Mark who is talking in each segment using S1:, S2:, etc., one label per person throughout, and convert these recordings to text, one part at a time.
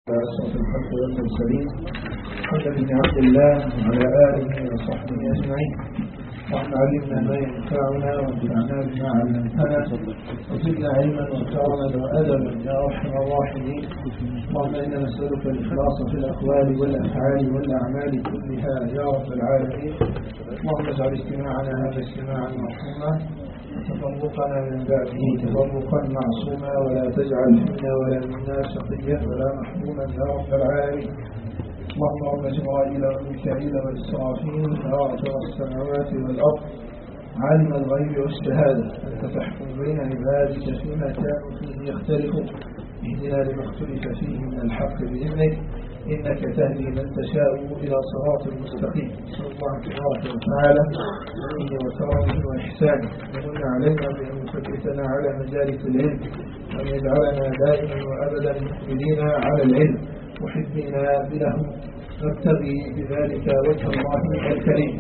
S1: أشرف الخلق والمرسلين محمد بن عبد الله وعلى آله وصحبه أجمعين. اللهم علمنا ما ينفعنا وانفعنا بما علمتنا وزدنا علما وكرما وأدبا يا أرحم الراحمين. اللهم إنا نسألك الإخلاص في الأقوال والأفعال والأعمال كلها يا رب العالمين. اللهم اجعل اجتماعنا هذا اجتماعا مرحوما وتفرقنا من بعده تفرقا معصوما ولا تجعل فينا ولا منا شقيا ولا محروما يا رب العالمين. اللهم رب جبرائيل وميكائيل وإسرافيل فاطر السماوات والأرض عالم الغيب والشهادة أنت تحكم بين عبادك فيما كانوا فيه يختلفون اهدنا لما اختلف فيه من الحق بإذنك إنك تهدي من تشاء إلى صراط مستقيم. نسأل الله تبارك وتعالى بمنه وكرمه وإحسانه ومن علينا بأن يثبتنا على مجالس العلم وأن يجعلنا دائما وأبدا مقبلين على العلم محبين بله نبتغي بذلك وجه الله الكريم.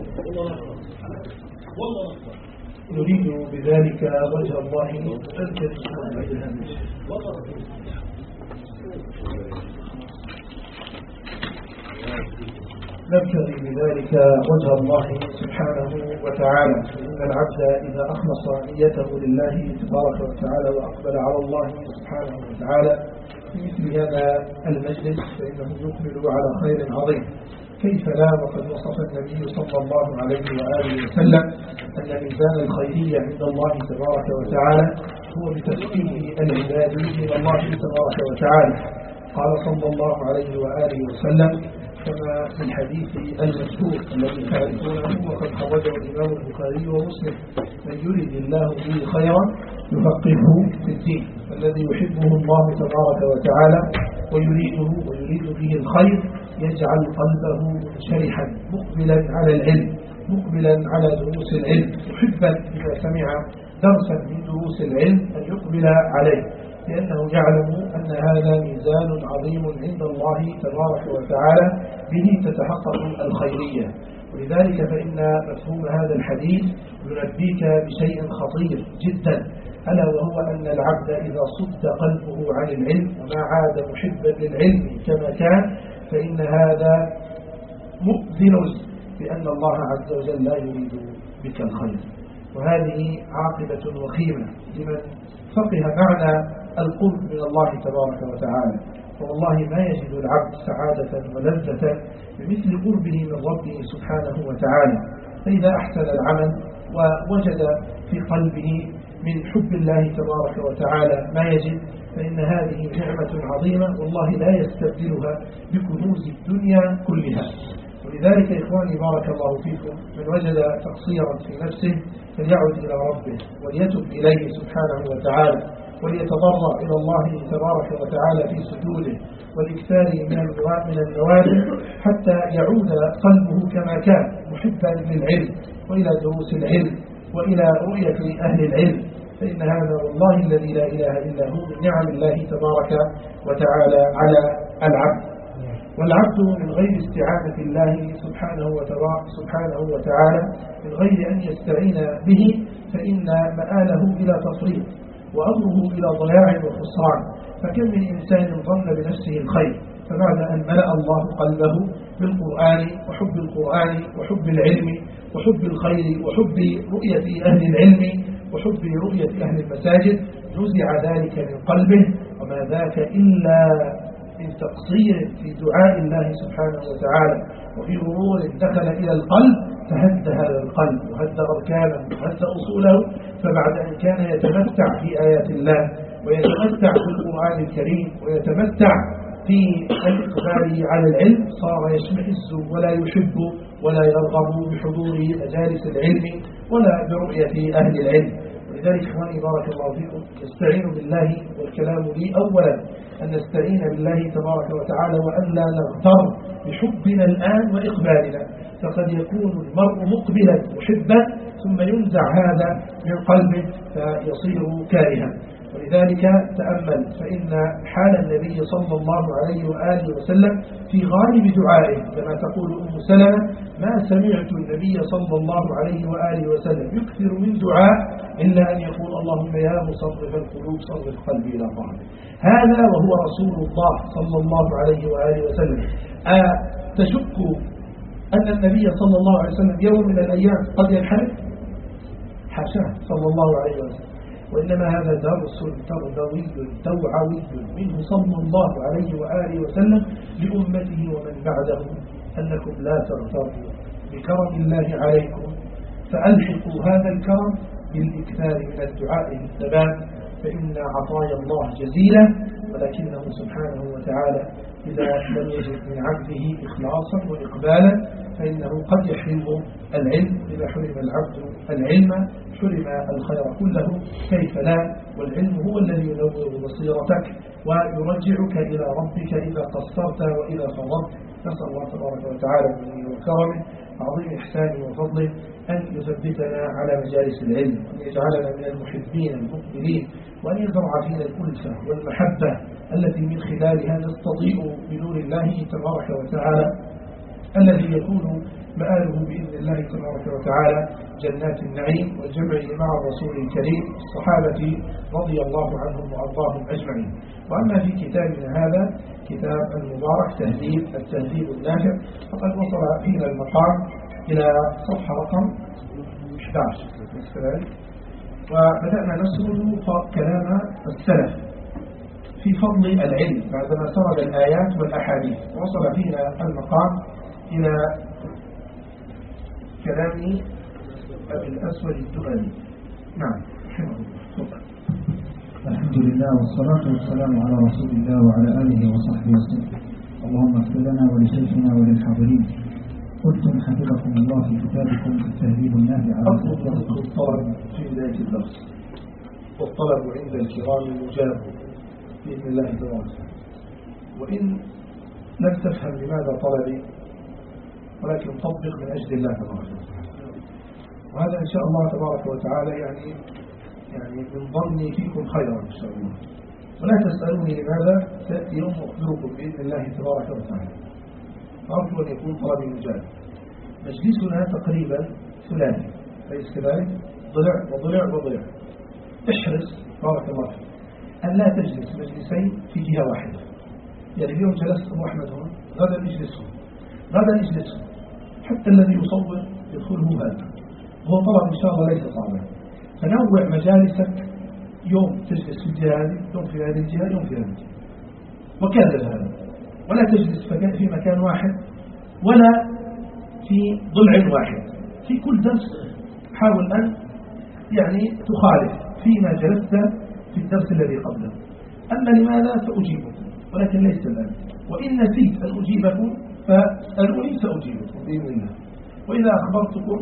S1: نريد بذلك وجه الله الكريم. نبتغي بذلك وجه الله سبحانه وتعالى. إن العبد إذا أخلص نيته لله تبارك وتعالى وأقبل على الله سبحانه وتعالى في مثل هذا المجلس فإنه يقبل على خير عظيم. كيف لا وقد وصف النبي صلى الله عليه وآله وسلم أن ميزان الخيرية عند الله تبارك وتعالى هو بتسقيم العباد إلى الله تبارك وتعالى. قال صلى الله عليه وآله وسلم كما في الحديث المشهور الذي تعرفونه وقد خرجه الإمام البخاري ومسلم: من يريد الله به خيرا يفقهه في الدين. الذي يحبه الله تبارك وتعالى ويريد به الخير يجعل قلبه شرحا مقبلا على العلم مقبلا على دروس العلم محبا إذا سمع درسا من دروس العلم أن يقبل عليه لأنه يعلم أن هذا ميزان عظيم عند الله تبارك وتعالى به تتحقق الخيرية. ولذلك فإن مفهوم هذا الحديث ينبيك بشيء خطير جدا، ألا وهو أن العبد إذا صد قلبه عن العلم وما عاد محبا للعلم كما كان فإن هذا مؤذن بأن الله عز وجل لا يريد بك الخير. وهذه عاقبة وخيمة لمن فقه معنى القرب من الله تبارك وتعالى. والله ما يجد العبد سعادة ولذة بمثل قربه من ربه سبحانه وتعالى. فإذا أحسن العمل ووجد في قلبه من حب الله تبارك وتعالى ما يجد فإن هذه نعمة عظيمة والله لا يستبدلها بكنوز الدنيا كلها. ولذلك إخواني بارك الله فيكم من وجد تقصيرا في نفسه فليعد إلى ربه وليتب إليه سبحانه وتعالى وليتضرع إلى الله تبارك وتعالى في سجوده والإكثار من النوافل حتى يعود قلبه كما كان محبا للعلم وإلى دروس العلم وإلى رؤية أهل العلم. فإن هذا والله الذي لا إله إلا هو من نعم الله تبارك وتعالى على العبد. والعبد من غير استعانة الله سبحانه وتعالى من غير أن يستعين به فإن مآله إلى تفريط وأمره إلى ضياع وخسران. فكم من إنسان ظن بنفسه الخير فبعد أن ملأ الله قلبه بالقرآن وحب القرآن وحب العلم وحب الخير وحب رؤية أهل العلم وحب رؤية أهل المساجد نزع ذلك من قلبه وما ذاك إلا من تقصير في دعاء الله سبحانه وتعالى وفي غرور دخل إلى القلب فهد هذا القلب وهد أركانه وهد أصوله. فبعد أن كان يتمتع في آيات الله ويتمتع في القرآن الكريم ويتمتع في الإقبال على العلم صار يشمئز ولا يحب ولا يرغب بحضور مجالس العلم ولا برؤية أهل العلم. ولذلك إخواني بارك الله فيكم نستعين بالله والكلام لي أولا أن نستعين بالله تبارك وتعالى وأن لا نغتر بحبنا الآن وإقبالنا. فقد يكون المرء مقبلا محبا ثم ينزع هذا من قلبه فيصير كارها. ولذلك تأمل فإن حال النبي صلى الله عليه وآله وسلم في غالب دعائه كما تقول أم سلمة: ما سمعت النبي صلى الله عليه وآله وسلم يكثر من دعاء إلا أن يقول: اللهم يا مصرف القلوب صرف قلبي إلى طاعتك. هذا وهو رسول الله صلى الله عليه وآله وسلم. تشك أن النبي صلى الله عليه وسلم يوم من الأيام قد ينحرف؟ حاشاه صلى الله عليه وسلم، وإنما هذا درس تربوي توعوي منه صلى الله عليه وآله وسلم لأمته ومن بعده أنكم لا تغتروا بكرم الله عليكم، فألحقوا هذا الكرم بالإكثار من الدعاء بالثبات، فإن عطايا الله جزيلة، ولكنه سبحانه وتعالى إذا لم يجد من عبده إخلاصا وإقبالا فإنه قد يحرمه العلم. إذا حرم العبد العلم حرم الخير كله، كيف لا؟ والعلم هو الذي ينور بصيرتك ويرجعك إلى ربك إذا قصرت وإذا فرطت. نسأل الله تبارك وتعالى بمنه وكرمه عظيم إحسانه وفضله أن يثبتنا على مجالس العلم، وأن يجعلنا من المحبين المقبلين، وأن يزرع فينا الألفة والمحبة التي من خلالها نستضيء بنور الله تبارك وتعالى الذي يكون مآله بإذن الله تبارك وتعالى جنات النعيم والجمع مع الرسول الكريم الصحابة رضي الله عنهم وأرضاهم أجمعين. وأما في كتابنا هذا كتاب المبارك التهذيب النافع، فقد وصل فينا المقام إلى صفحة رقم 11 وبدأنا نسرد كلام السلف في فضل العلم بعدما سرد الآيات والأحاديث، وصل فينا المقام إلى كلام أبي الأسود الدؤلي. نعم رحمه الله.
S2: الحمد لله والصلاة والسلام على رسول الله وعلى آله وصحبه وسلم. اللهم اغفر لنا ولشيخنا وللحاضرين. قلتم حفظكم الله في كتابكم التهذيب النافع.
S1: أطلب الطلب في بداية الدرس، والطلب عند الكرام مجاب بإذن الله تبارك، وإن لم تفهم لماذا طلبي ولكن طبق من أجل الله تبارك وتعالى، وهذا إن شاء الله تبارك وتعالى يعني من ظني فيكم خيرا إن شاء الله. ولا تسألوني لماذا، سأتي يوم أخبركم بإذن الله تبارك وتعالى. فأرجو أن يكون طلبي مجال. مجلسنا تقريبا ثلاثي، أليس كذلك؟ ضلع وضلع وضلع. احرص بارك الله فيك أن لا تجلس مجلسين في جهة واحدة. يعني اليوم جلست أبو أحمد هون، غدا نجلسه غدا نجلسه، حتى الذي يصور يدخله هذا. هو طلب إن شاء الله ليس صعبا. فنوع مجالسك، يوم تجلس في الجهة هذه، يوم في هذه الجهة، يوم في هذه الجهة، وكذا هذا. ولا تجلس في مكان واحد ولا في ضلع واحد. في كل درس حاول أن تخالف فيما جلست في الدرس الذي قبله. أما لماذا فأجيبكم، ولكن ليس الآن. وإن نسيت أن أجيبكم فاسألوني سأجيبكم بإذن الله. وإذا أخبرتكم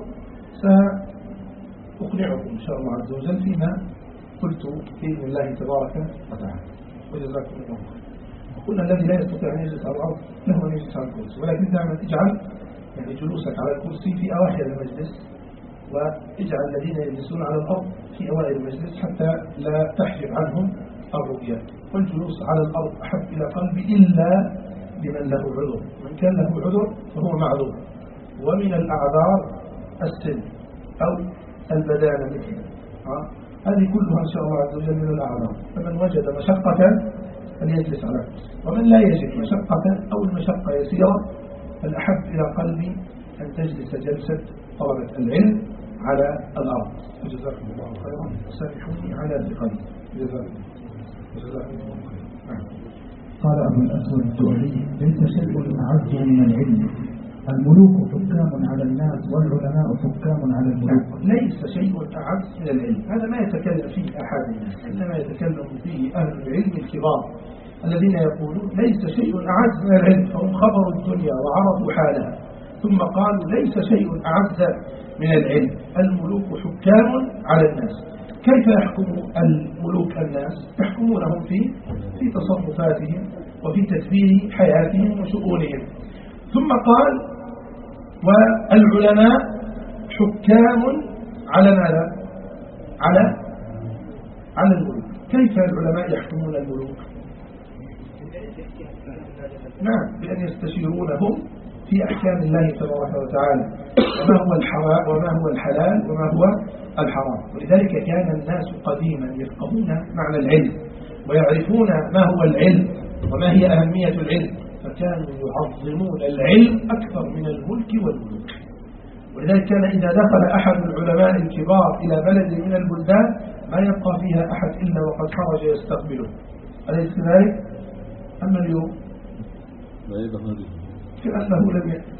S1: سأقنعكم إن شاء الله عز وجل فيما قلت بإذن الله تبارك وتعالى. وجزاكم الله خير. وقلنا الذي لا يستطيع أن يجلس على الأرض له أن يجلس على الكرسي، ولكن دائما اجعل جلوسك على الكرسي في أواخر المجلس، واجعل الذين يجلسون على الأرض في أوائل المجلس حتى لا تحجب عنهم الرؤية. والجلوس على الأرض أحب إلى قلبي إلا لمن له عذر. من كان له عذر فهو معذور. ومن الأعذار السن أو البدانة مثل هذه كلها إن شاء الله عز وجل من الأعذار. فمن وجد مشقة فليجلس على الكرسي، ومن لا يجد مشقة أو المشقة يسيرة فالأحب إلى قلبي أن تجلس جلسة طلبة العلم على الأرض. وجزاكم الله خيرا، وسامحوني على ثقلي. جزاكم الله خيرا.
S2: قال أبو الأسود الدؤلي: ليس شيء أعز من العلم، الملوك حكام على الناس والعلماء حكام على الملوك.
S1: ليس شيء أعز من العلم، هذا ما يتكلم فيه أحد الناس، إنما يتكلم فيه أهل العلم الكبار الذين يقولون ليس شيء أعز من العلم، فهم خبروا الدنيا وعرفوا حالها، ثم قالوا ليس شيء أعز من العلم، الملوك حكام على الناس. كيف يحكم الملوك الناس؟ يحكمونهم في تصرفاتهم وفي تدبير حياتهم وشؤونهم. ثم قال والعلماء حكام على ماذا؟ على الملوك. كيف العلماء يحكمون الملوك؟ نعم، بأن يستشيرونهم في أحكام الله تبارك وتعالى، وما هو الحلال وما هو الحرام. ولذلك كان الناس قديما يفقهون معنى العلم ويعرفون ما هو العلم وما هي أهمية العلم، فكانوا يعظمون العلم أكثر من الملك والملوك. ولذلك كان إذا دخل أحد العلماء الكبار إلى بلد من البلدان ما يبقى فيها أحد إلا وقد خرج يستقبله، أليس كذلك؟ أما اليوم كأنه لم يأتي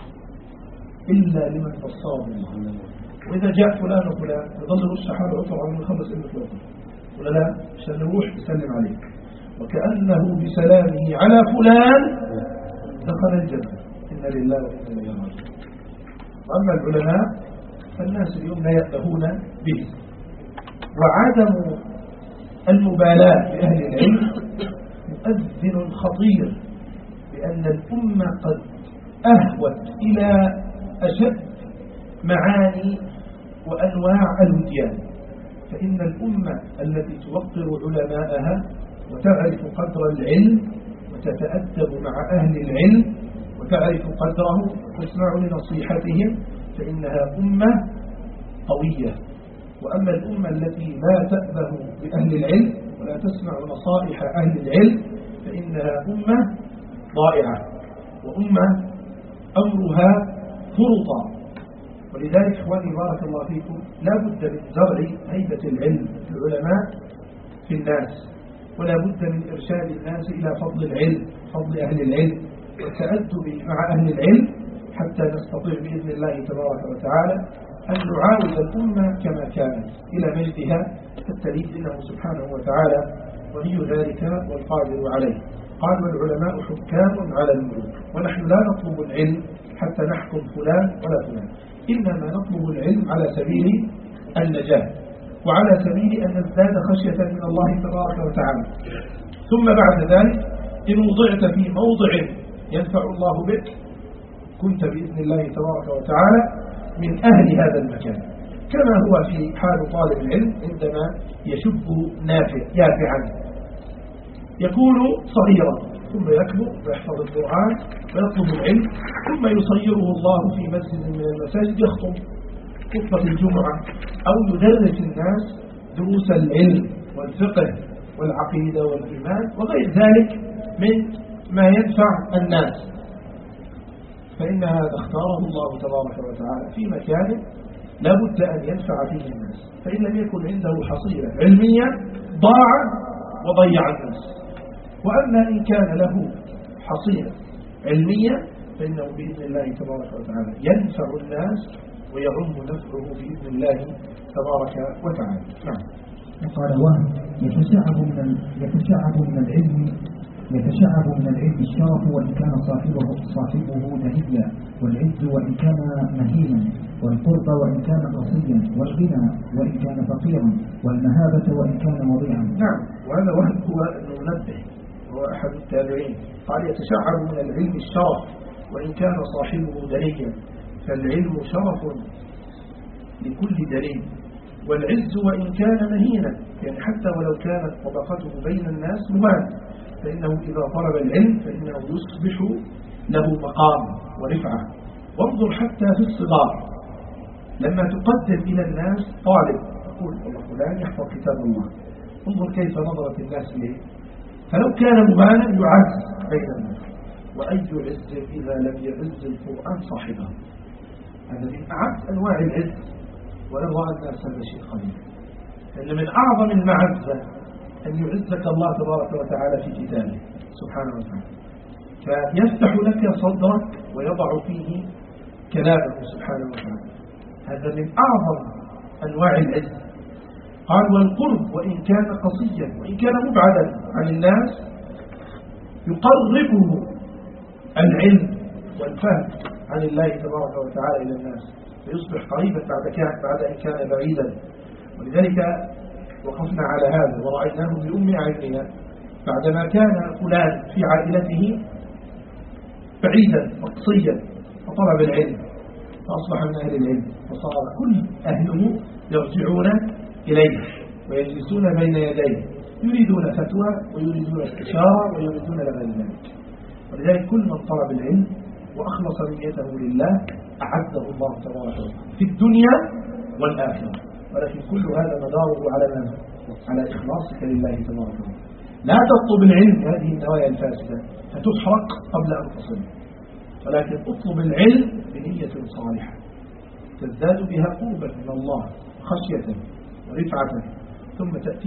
S1: إلا لمن بصاه الله. وإذا جاء فلان وفلان يظل الصحابة عطر من 5 إلى ولا لا؟ عشان نروح يسلم عليك، وكأنه بسلامه على فلان دخل الجنة. إن لله وإنا إليه راجعون. وأما العلماء فالناس اليوم لا يأتهون به. وعدم المبالاة بأهل العلم مؤذن خطير، لأن الأمة قد أهوت إلى أشد معاني وأنواع الوديان. فإن الأمة التي توقر علماءها وتعرف قدر العلم وتتأدب مع أهل العلم وتعرف قدره وتسمع لنصيحتهم فإنها أمة قوية. وأما الأمة التي لا تأبه بأهل العلم ولا تسمع نصائح أهل العلم فإنها أمة ضائعة وأمة أمرها فرطا. ولذلك إخواني بارك الله فيكم لا بد من زرع هيبة العلم في العلماء في الناس، ولا بد من إرشاد الناس إلى فضل العلم، فضل أهل العلم والتأدب مع أهل العلم، حتى نستطيع بإذن الله تبارك وتعالى أن نعاود الأمة كما كانت إلى مجدها فالتليف إنه سبحانه وتعالى ولي ذلك والقادر عليه. قال والعلماء حكام على الملوك. ونحن لا نطلب العلم حتى نحكم فلان ولا فلان، إنما نطلب العلم على سبيل النجاة وعلى سبيل أن نزداد خشية من الله تبارك وتعالى. ثم بعد ذلك إن وضعت في موضع ينفع الله بك كنت بإذن الله تبارك وتعالى من أهل هذا المكان، كما هو في حال طالب العلم عندما يشب يافعا يكون صغيرا ثم يكبر ويحفظ القرآن ويطلب العلم، ثم يصيره الله في مسجد من المساجد يخطب خطبة الجمعة أو يدرس الناس دروس العلم والفقه والعقيدة والإيمان وغير ذلك من ما ينفع الناس. فإن هذا اختاره الله تبارك وتعالى في مكان لا بد أن ينفع فيه الناس، فإن لم يكن عنده حصيلة علمية ضاع وضيع الناس. وأما إن كان له حصيلة علمية فإنه بإذن الله تبارك وتعالى ينفع الناس ويعم نفعه بإذن الله تبارك وتعالى. نعم.
S2: وقال وهم يتشعب من العلم الشرف وإن كان صاحبه نهيا، والعز وإن كان مهينا، والقرب وإن كان قصيا، والغنى وإن كان فقيرا، والمهابة وإن كان وضيعا.
S1: نعم. وهذا وهم هو المنبه وهو أحد التابعين قال يتشعب من العلم الشرف وإن كان صاحبه دنيا، فالعلم شرف لكل دليل، والعز وإن كان مهينا، يعني حتى ولو كانت طبقته بين الناس مهان فإنه إذا طلب العلم فإنه يصبح له مقام ورفعة. وانظر حتى في الصغار لما تقدم إلى الناس طالب تقول والله فلان يحفظ كتاب الله، انظر كيف نظرت الناس إليه، فلو كان مهانا يعز بين الناس. وأي عز إذا لم يعز القرآن صاحبه، هذا من أعز أنواع العز، ولو الناس هذا شيء قليل. لأن من أعظم المعزة أن يعزك الله تبارك وتعالى في كتابه سبحانه وتعالى، فيفتح لك صدرك ويضع فيه كلامه سبحانه وتعالى، هذا من أعظم أنواع العز. قال والقرب وإن كان قصيا وإن كان مبعدا عن الناس يقربه العلم والفهم عن الله تبارك وتعالى إلى الناس فيصبح قريبا بعد أن كان بعيدا. ولذلك وقفنا على هذا ورأيناه بأم عيننا بعدما كان فلان في عائلته بعيدا وقصيا فطلب العلم فأصبح من أهل العلم، فصار كل أهله يرجعون إليه ويجلسون بين يديه يريدون فتوى ويريدون استشارة ويريدون غير ذلك. ولذلك كل من طلب العلم وأخلص نيته لله أعده الله تبارك وتعالى في الدنيا والآخرة. ولكن كل هذا مداره على إخلاصك لله تبارك وتعالى. لا تطلب العلم هذه النوايا الفاسدة فتحرق قبل أن تصل، ولكن اطلب العلم بنية صالحة تزداد بها قربا من الله خشية ورفعة، ثم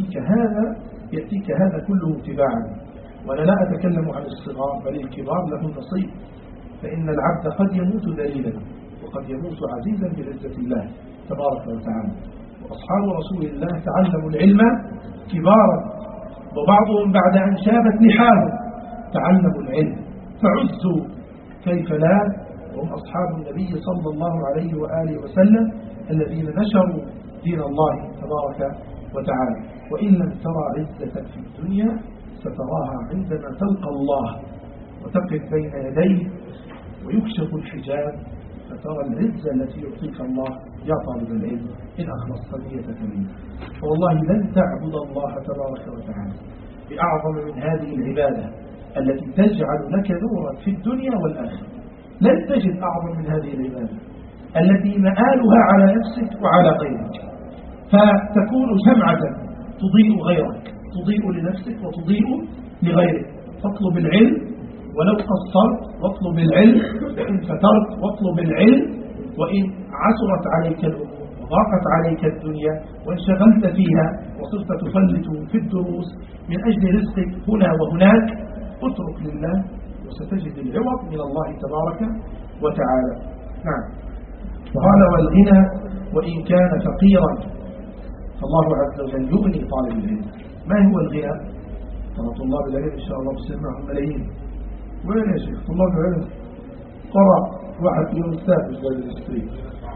S1: يأتيك هذا كله اتباعا. وأنا لا أتكلم عن الصغار بل الكبار لهم نصيب، فإن العبد قد يموت ذليلا وقد يموت عزيزا بعزة الله تبارك وتعالى. وأصحاب رسول الله تعلموا العلم كبارا، وبعضهم بعد أن شابت لحاهم تعلموا العلم فعزوا كيف لا، وهم أصحاب النبي صلى الله عليه وآله وسلم الذين نشروا دين الله تبارك وتعالى. وإن لم ترى عزة في الدنيا ستراها عندما تلقى الله وتقف بين يديه ويكشف الحجاب فترى العزة التي يعطيك الله يا طالب العلم إن أخلصت نيتك منه. فوالله لن تعبد الله تبارك وتعالى بأعظم من هذه العبادة التي تجعل لك نورا في الدنيا والآخرة. لن تجد أعظم من هذه العبادة التي مآلها على نفسك وعلى غيرك، فتكون شمعة تضيء غيرك، تضيء لنفسك وتضيء لغيرك. فاطلب العلم ولو قصرت، واطلب العلم وإن فترت، واطلب العلم وإن عسرت عليك الأمور وضاقت عليك الدنيا وانشغلت فيها وصرت تفلت في الدروس من أجل رزقك هنا وهناك، اترك لله وستجد العوض من الله تبارك وتعالى. نعم. قال والغنى وإن كان فقيرا فالله عز وجل يغني طالب العلم. ما هو الغنى؟ طلاب العلم إن شاء الله بصير معهم ملايين. وين يا شيخ طلاب العلم؟ قرأ واحد فيهم السادس جاي يشتري.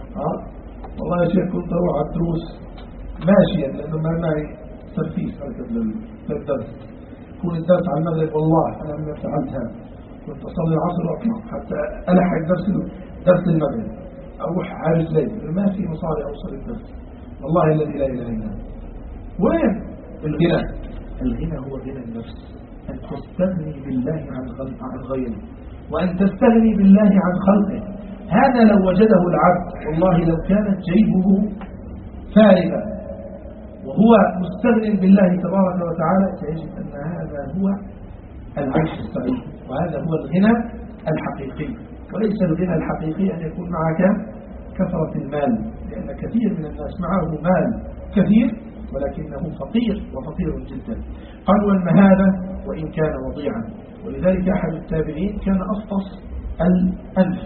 S1: والله يا شيخ كنت أروح على الدروس ماشيا لأنه ما معي ترفيس للدرس. يكون الدرس على المغرب والله أنا من فعلت هذا، كنت أصلي العصر وأطلع حتى ألحق درس المغرب، أروح على رجلي ما في مصاري أوصل الدرس. والله الذي لا إله إلا هو. وين الغنى؟ الغنى هو غنى النفس، أن تستغني بالله عن غيره، وأن تستغني بالله عن خلقه. هذا لو وجده العبد والله لو كانت جيبه فارغة وهو مستغن بالله تبارك وتعالى سيجد أن هذا هو العيش السعيد، وهذا هو الغنى الحقيقي. وليس الغنى الحقيقي أن يكون معك كثرة المال، لأن كثير من الناس معه مال كثير ولكنه فقير وفقير جدا. قال والمهابة وإن كان وضيعا. ولذلك أحد التابعين كان أفطس الأنف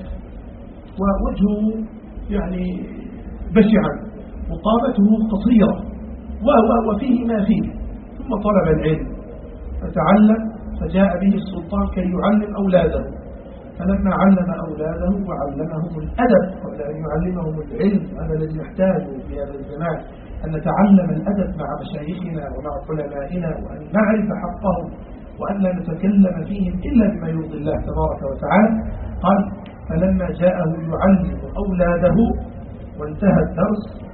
S1: ووجهه يعني بشعا وقامته قصيرة وفيه ما فيه، ثم طلب العلم فتعلم فجاء به السلطان كي يعلم أولاده. فلما علم أولاده وعلمهم الأدب قبل أن يعلمهم العلم، هذا الذي نحتاجه في هذا الزمان، أن نتعلم الأدب مع مشايخنا ومع علمائنا، وأن نعرف حقهم وأن لا نتكلم فيهم إلا بما يرضي الله تبارك وتعالى. قال فلما جاءه يعلم أولاده وانتهى الدرس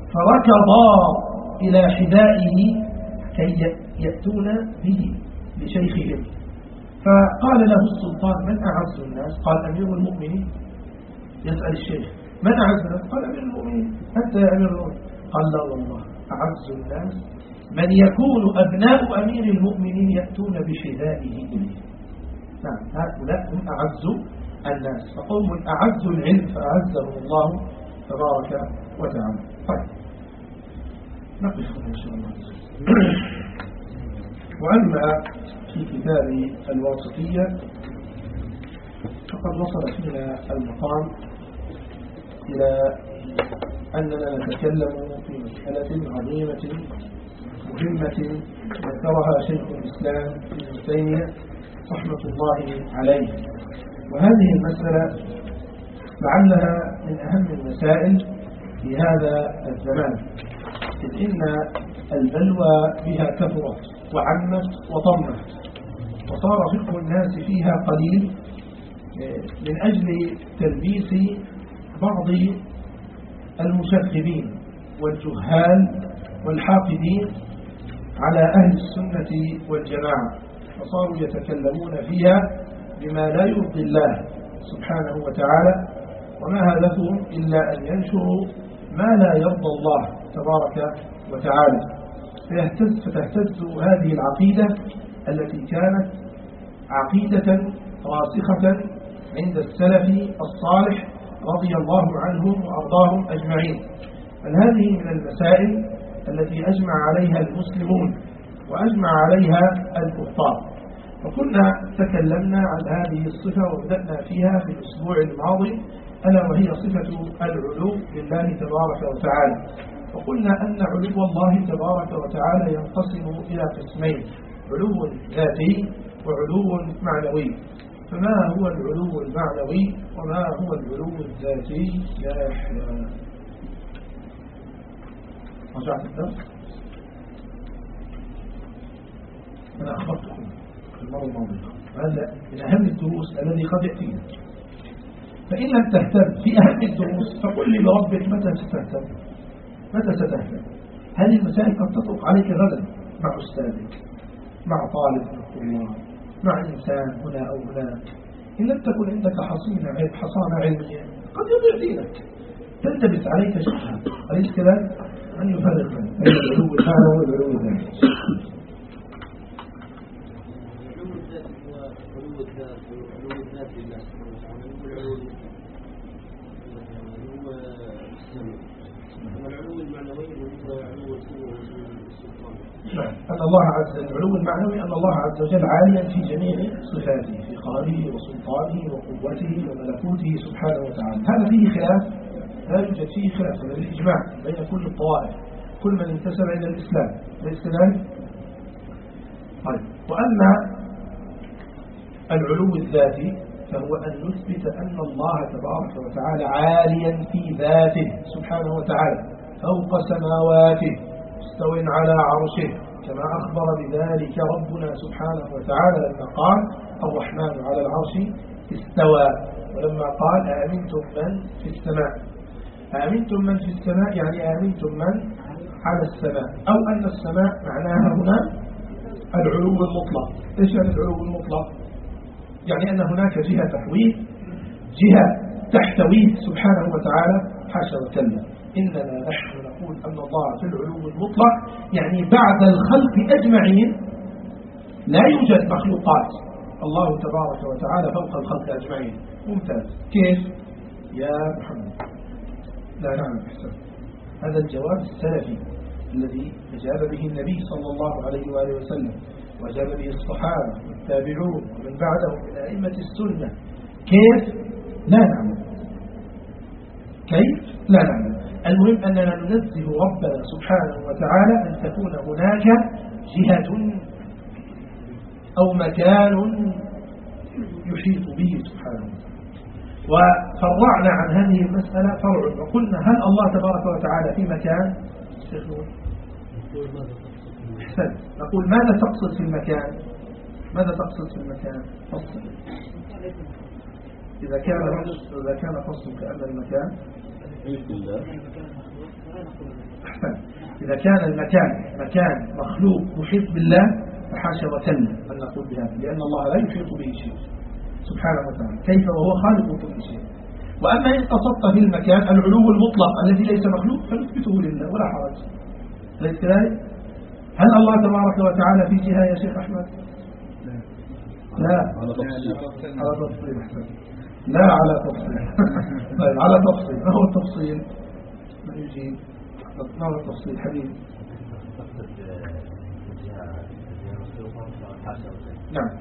S1: فركضا إلى حذائه كي يأتون به لشيخهم. فقال له السلطان من أعز الناس؟ قال أمير المؤمنين. يسأل الشيخ من أعز الناس؟ قال أمير المؤمنين. أنت يا أمير المؤمنين؟ قال لا والله أعز الناس من يكون أبناء أمير المؤمنين يأتون بحذائه إليه. نعم هؤلاء هم أعز الناس، فقوم أعزوا العلم فأعزهم الله تبارك وتعالى. طيب نقف إن شاء الله. وأما في كتاب الواسطية فقد وصل فينا المقام إلى أننا نتكلم في مسألة عظيمة مهمة ذكرها شيخ الإسلام ابن تيمية رحمة الله عليه. وهذه المسألة لعلها من أهم المسائل في هذا الزمان، إذ إن البلوى بها كثرت وعمت وطمت، وصار فقه الناس فيها قليل من أجل تلبيس بعض المشغبين والجهال والحاقدين على أهل السنة والجماعة، فصاروا يتكلمون فيها بما لا يرضي الله سبحانه وتعالى، وما هدفهم إلا أن ينشروا ما لا يرضى الله تبارك وتعالى. فتهتز هذه العقيدة التي كانت عقيدة راسخة عند السلف الصالح رضي الله عنهم وأرضاهم أجمعين. بل هذه من المسائل التي أجمع عليها المسلمون وأجمع عليها الكفار. وكنا تكلمنا عن هذه الصفة وبدأنا فيها في الأسبوع الماضي، ألا وهي صفة العلو لله تبارك وتعالى. وقلنا أن علو الله تبارك وتعالى ينقسم إلى قسمين: علو ذاتي وعلو معنوي. فما هو العلو المعنوي وما هو العلو الذاتي يا يحيى؟ رجعت الدرس؟ أنا أخبرتكم في المرة الماضية، هذا من أهم الدروس الذي قد يأتينا. فإن لم تهتم في أهم الدروس فقل لي بربك متى ستهتم؟ متى ستهتم؟ هذه المسائل قد تطرق عليك غدا مع أستاذك، مع طالب من الطلاب، مع إنسان هنا أو هناك. إن لم تكن عندك حصانة علمية قد يضيع دينك، تلتبس عليك شبهة. أليس كذلك؟ أن يفرق بين العلو المعنوي والعلو الذاتي.
S3: العلو الذاتي هو علو الذات وعلو الذات لله سبحانه وتعالى، هو السمع. أما العلو المعنوي هو علو القوة والسلطان.
S1: أن الله عز وجل العلو المعنوي أن الله عز وجل عاليا في جميع صفاته، في قهره وسلطانه وقوته وملكوته سبحانه وتعالى. هذا فيه خلاف، لا يوجد فيه خلاف، هذا بالإجماع بين كل الطوائف، كل من انتسب إلى الإسلام ليس كذلك؟ طيب، وأما العلو الذاتي فهو أن نثبت أن الله تبارك وتعالى عاليا في ذاته سبحانه وتعالى فوق سماواته مستو على عرشه، كما أخبر بذلك ربنا سبحانه وتعالى لما قال الرحمن على العرش استوى، ولما قال أأمنتم من في السماء. أأمنتم من في السماء يعني أأمنتم من على السماء، أو أن السماء معناها هنا العلو المطلق. إيش يعني العلو المطلق؟ يعني أن هناك جهة تحويه، جهة تحتويه سبحانه وتعالى، حاشا وكلا. إننا نحن نقول أن الله في العلو المطلق، يعني بعد الخلق أجمعين لا يوجد مخلوقات، الله تبارك وتعالى فوق الخلق أجمعين. ممتاز. كيف يا محمد؟ لا نعلم أحسن. هذا الجواب السلفي الذي أجاب به النبي صلى الله عليه وآله وسلم، وأجاب به الصحابة والتابعون ومن بعدهم من أئمة السنة. كيف؟ لا نعلم. كيف؟ لا نعلم. المهم أننا ننزه ربنا سبحانه وتعالى أن تكون هناك جهة أو مكان يحيط به سبحانه وتعالى. وفرعنا عن هذه المسألة فرع، وقلنا هل الله تبارك وتعالى في مكان؟ أحسن. نقول ماذا تقصد في المكان؟ ماذا تقصد في المكان؟ فصل. إذا كان فصل كأن المكان أحسن. إذا كان المكان مكان مخلوق محيط بالله فحاشا وكلا أن نقول بهذا، لأن الله لا يحيط به شيء سبحانه وتعالى، كيف وهو خالق كل شيء. وأما إن قصدت في المكان العلو المطلق الذي ليس مخلوق فنثبته لله ولا حرج. ليس كذلك؟ هل الله تبارك وتعالى في جهة يا شيخ أحمد؟ لا على تفصيل. لا على تفصيل. طيب على تفصيل. ما هو التفصيل؟ من يجيب؟ ما هو التفصيل حبيبي؟ نعم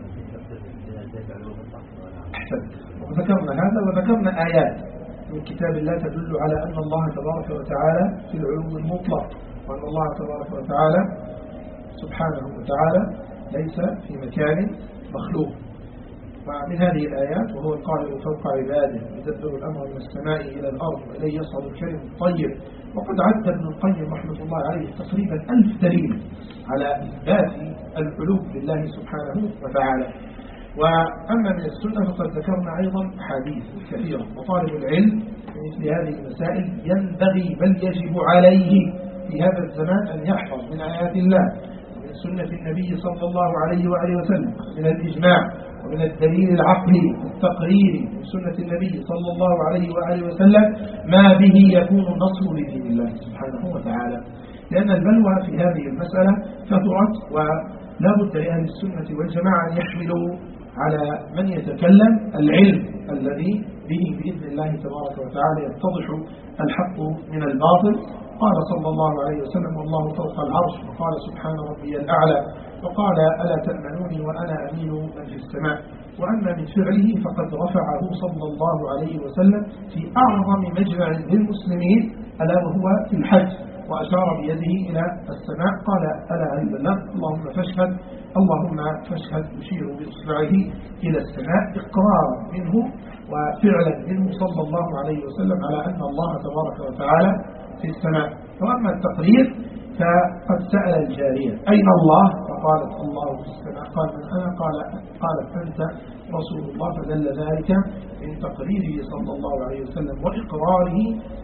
S1: أحسن. وذكرنا هذا وذكرنا آيات من كتاب الله تدل على أن الله تبارك وتعالى في العلو المطلق، وأن الله تبارك وتعالى سبحانه وتعالى ليس في مكان مخلوق. ومن هذه الآيات وهو القاهر فوق عباده يدبر الأمر من السماء إلى الأرض وإليه يصعد الكلم الطيب. وقد عد ابن القيم رحمة الله عليه تقريبا 1000 دليل على إثبات العلو لله سبحانه وتعالى. وأما من السنة فقد ذكرنا أيضا أحاديث كثيرة، وطالب العلم في مثل هذه المسائل ينبغي بل يجب عليه في هذا الزمان أن يحفظ من آيات الله ومن سنة النبي صلى الله عليه وآله وسلم من الإجماع ومن الدليل العقلي التقريري من سنة النبي صلى الله عليه وآله وسلم ما به يكون النصر لدين الله سبحانه وتعالى. لأن البلوى في هذه المسألة كثرت، ولا بد لأهل السنة والجماعة أن يحملوا على من يتكلم العلم الذي به بإذن الله تبارك وتعالى يتضح الحق من الباطل. قال صلى الله عليه وسلم: والله فوق العرش، وقال سبحان ربي الأعلى، وقال: ألا تأمنوني وأنا أمين من في السماء. وأما من فعله فقد رفعه صلى الله عليه وسلم في أعظم مجمع للمسلمين ألا وهو في الحج، وأشار بيده إلى السماء قال: ألا هل بلغت؟ اللهم فاشهد، اللهم فاشهد، يشير بإصبعه إلى السماء إقرارا منه وفعلا منه صلى الله عليه وسلم على أن الله تبارك وتعالى في السماء. وأما التقرير فقد سأل الجارية: أين الله؟ فقالت: الله في السماء. قال: من أنا؟ قالت: أنت رسول الله. فدل ذلك من تقريره صلى الله عليه وسلم وإقراره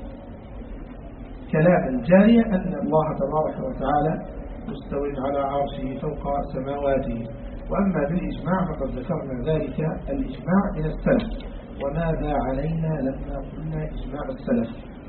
S1: كلام الجارية أن الله تبارك وتعالى مستوٍ على عرشه فوق سماواته. وأما بالإجماع فقد ذكرنا ذلك الإجماع من السلف. وماذا علينا لما قلنا إجماع السلف؟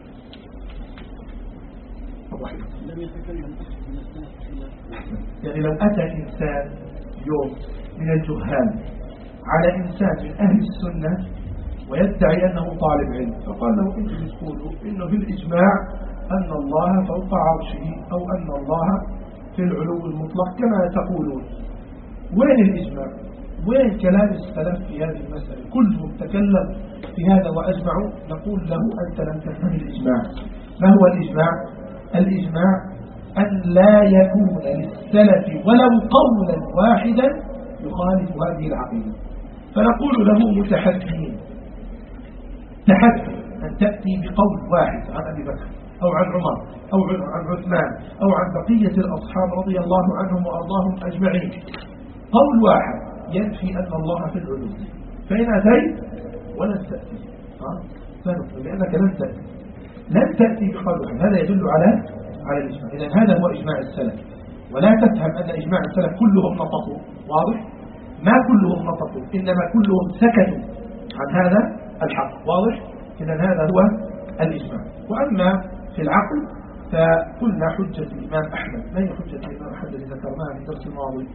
S3: لم يتكلم أحد من السلف.
S1: يعني لو أتى إنسان يوم من الجهال على إنسان من أهل السنة ويدعي أنه طالب علم، فقال له: أنت بتقولوا إنه في الإجماع أن الله فوق عرشه أو أن الله في العلو المطلق كما تقولون. وين الإجماع؟ وين كلام السلف في هذه المسألة؟ كلهم تكلم في هذا وأجمعوا. نقول له: أنت لم تفهم الإجماع. ما هو الإجماع؟ الإجماع أن لا يكون للسلف ولو قولا واحدا يخالف هذه العقيدة. فنقول له: متحدين، تحدي أن تأتي بقول واحد عن أبي بكر أو عن عمر أو عن عثمان أو عن بقية الأصحاب رضي الله عنهم وأرضاهم أجمعين، قول واحد ينفي أن الله في العلو. فإن أتيت ولن تأتي فنقول لأنك لن تأتي بقول واحد. هذا يدل على الإجماع. إذن هذا هو إجماع السلف. ولا تفهم أن إجماع السلف كلهم نطقوا، واضح؟ ما كلهم نطقوا، إنما كلهم سكتوا عن هذا الحق، واضح؟ إذن هذا هو الإجماع. وأما في العقل فقلنا حجة الإمام أحمد. ما هي حجة الإمام أحمد التي ذكرناها في الدرس الماضي؟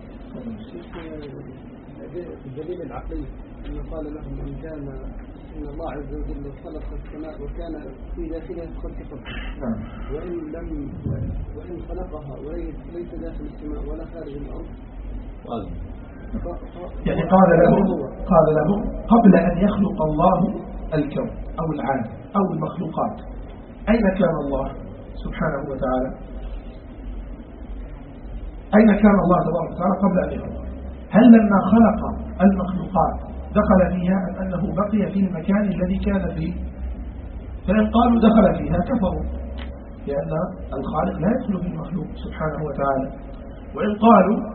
S3: الدليل العقلي أنه قال لهم إن كان إن الله عز وجل خلق السماء وكان في داخلها خلق
S1: نعم.
S3: وإن خلقها وليس داخل السماء ولا خارج الأرض.
S1: يعني قال له قبل أن يخلق الله الكون أو العالم أو المخلوقات أين كان الله سبحانه وتعالى؟ أين كان الله تبارك وتعالى قبل أن يخلق؟ هل لما خلق المخلوقات دخل فيها أم أنه بقي في المكان الذي كان فيه؟ فإن قالوا دخل فيها كفروا، لأن الخالق لا يدخل في المخلوق سبحانه وتعالى. وإن قالوا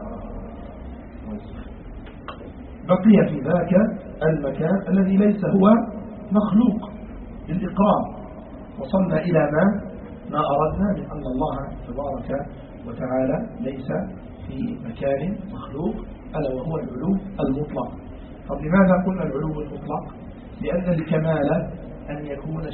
S1: بقي في ذاك المكان الذي ليس هو مخلوق بالإقرار، وصلنا إلى ما أردنا من أن الله تبارك وتعالى ليس في مكان مخلوق ألا وهو العلو المطلق. طب لماذا قلنا العلو المطلق؟ لأن الكمال أن يكون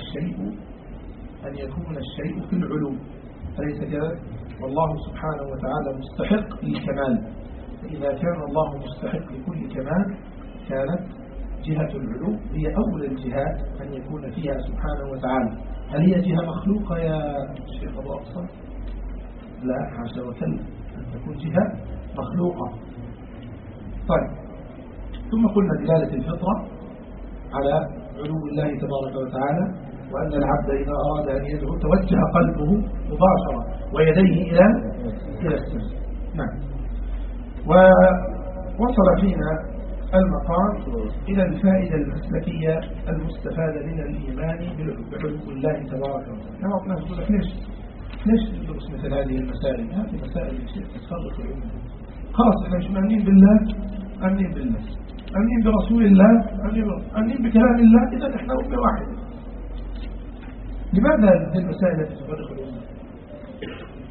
S1: الشيء في العلو، أليس كذلك؟ والله سبحانه وتعالى مستحق للكمال. فإذا كان الله مستحق لكل كمال كانت جهة العلو هي أول الجهات أن يكون فيها سبحانه وتعالى. هل هي جهة مخلوقة يا شيخ أبو أبصر؟ لا، حاشا وكلا، أن تكون جهة مخلوقة. طيب، ثم قلنا دلالة الفطرة على علو الله تبارك وتعالى، وأن العبد إذا أراد أن يدعو توجه قلبه مباشرة ويديه إلى السماء. نعم. ووصل فينا المقام إلى الفائدة المسلكية المستفادة من الإيمان بعلو الله تبارك وتعالى. نعم، أطلع نقول لك ليش ندرس مثل هذه المسائل؟ هذه مسائل تفرق العلم. خلاص احنا مش مؤمنين بالله، أمين برسول الله، أمين بكلام الله، إذا احنا أمة واحدة. لماذا هذه المسائل التي تفرق الأمة؟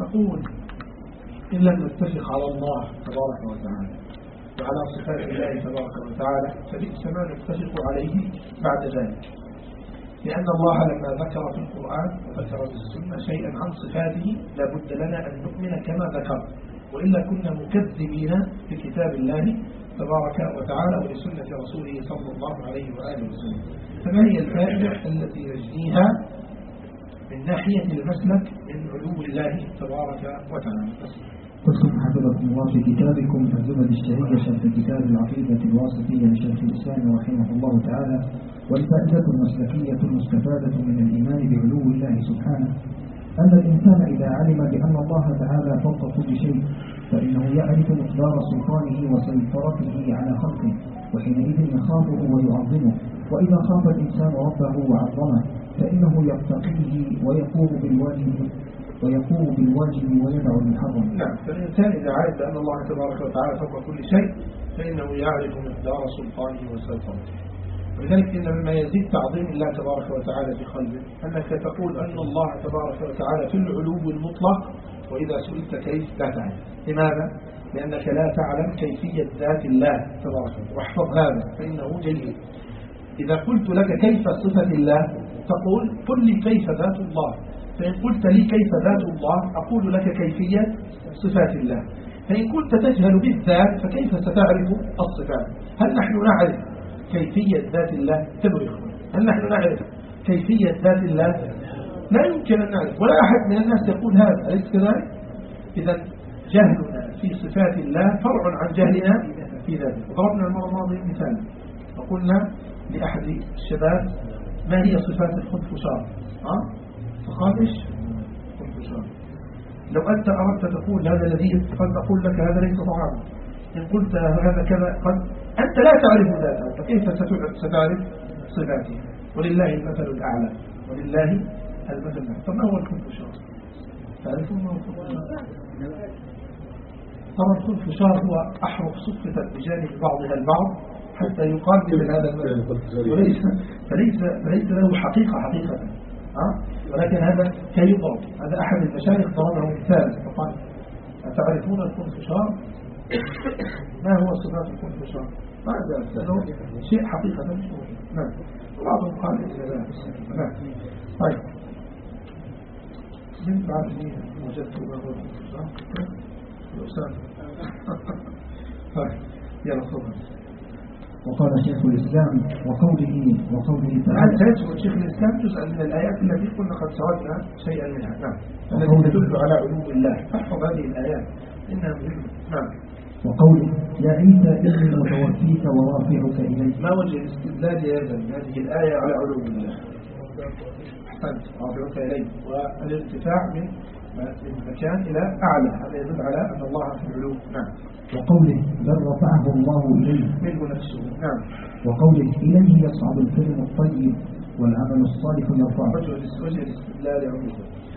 S1: تقول إن لم نتفق على الله تبارك وتعالى وعلى صفات الله تبارك وتعالى فبئس ما نتفق عليه بعد ذلك، لأن الله لما ذكر في القرآن وذكر في السنة شيئا عن صفاته لابد لنا أن نؤمن كما ذكر، وإلا كنا مكذبين لكتاب الله تبارك وتعالى ولسنة رسوله صلى الله عليه وآله وسلم. فما هي الفائدة التي نجنيها من ناحية المسلك من علو الله تبارك وتعالى؟
S2: قلتم حفظكم الله في كتابكم الزبد الشهية شرح كتاب العقيدة الواسطية لشيخ الإسلام رحمه الله تعالى: والفائدة المسلكية المستفادة من الإيمان بعلو الله سبحانه أن الإنسان إذا علم بأن الله تعالى فوق كل شيء فإنه يعرف مقدار سلطانه وسيطرته على خلقه، وحينئذ يخافه ويعظمه. وإذا خاف الإنسان ربه وعظمه فإنه يتقيه ويقوم بالواجب ويدع المحرم.
S1: نعم، فالإنسان إذا عرف أن الله تبارك وتعالى فوق كل شيء فإنه يعرف مقدار سلطانه وسيطرته. ولذلك إن مما يزيد تعظيم الله تبارك وتعالى في قلبه أنك تقول أن الله تبارك وتعالى في العلو المطلق، وإذا سئلت كيف لا تعلم. لماذا؟ لأنك لا تعلم كيفية ذات الله تبارك وتعالى، واحفظ هذا فإنه جيد. إذا قلت لك كيف صفة الله تقول قل لي كيف ذات الله، فإن قلت لي كيف ذات الله أقول لك كيفية صفات الله. فإن كنت تجهل بالذات فكيف ستعرف الصفات؟ هل نحن نعرف كيفية ذات الله؟ تبرخ. هل نحن نعرف كيفية ذات الله؟ لا يمكن أن نعرف، ولا أحد من الناس يقول هذا، أليس كذلك؟ إذا جهلنا في صفات الله فرع عن جهلنا في ذاته. وضربنا المرة الماضية مثال وقلنا لأحد الشباب ما هي صفات الخنفشار؟ فقال إيش؟ خنفشار. لو أنت أردت تقول هذا لذيذ قد أقول لك هذا ليس طعام، إن قلت هذا كذا قد أنت لا تعرف ذاته، فكيف ستعرف صفاته؟ ولله المثل الأعلى، ولله المثل الأعلى. طب ما هو الخنفشار؟ تعرفون ما هو الخنفشار؟ طبعا الخنفشار هو أحرف صفتت بجانب بعضها البعض حتى يقال مثل هذا المثل، فليس له حقيقة ولكن هذا كيضرب. هذا أحد المشايخ ضربه مثال فقال: أتعرفون الخنفشار؟ ما هو صفات الخنفشار؟ ما أدري، شيء حقيقة مش موجود. نعم، وبعضهم قال إلى ذلك. نعم، طيب، من بعد مين وجدت ما هو الخنفشار؟ الأستاذ. طيب، يلا تفضل.
S2: وقال شيخ الإسلام وقوله تعالى:
S1: سيدخل شيخ الإسلام جزءا من الآيات التي كنا قد سردنا شيئا منها. نعم، التي تدل على علو الله. احفظ هذه الآيات إنها مهمة. نعم.
S2: وقوله: يا عيسى إني متوفيك ورافعك إلي.
S1: ما وجه الاستدلال هذه الآية على علو الله؟ أحسنت، رافعك إلي، والارتفاع من مكان إلى أعلى، هذا يدل على أن الله في العلو. نعم.
S2: وقوله: بل رفعه الله إليه
S1: منه نفسه. نعم.
S2: وقوله: إليه يصعد الكلم الطيب والعمل الصالح يرفعه.
S1: وجه الاستدلال عموما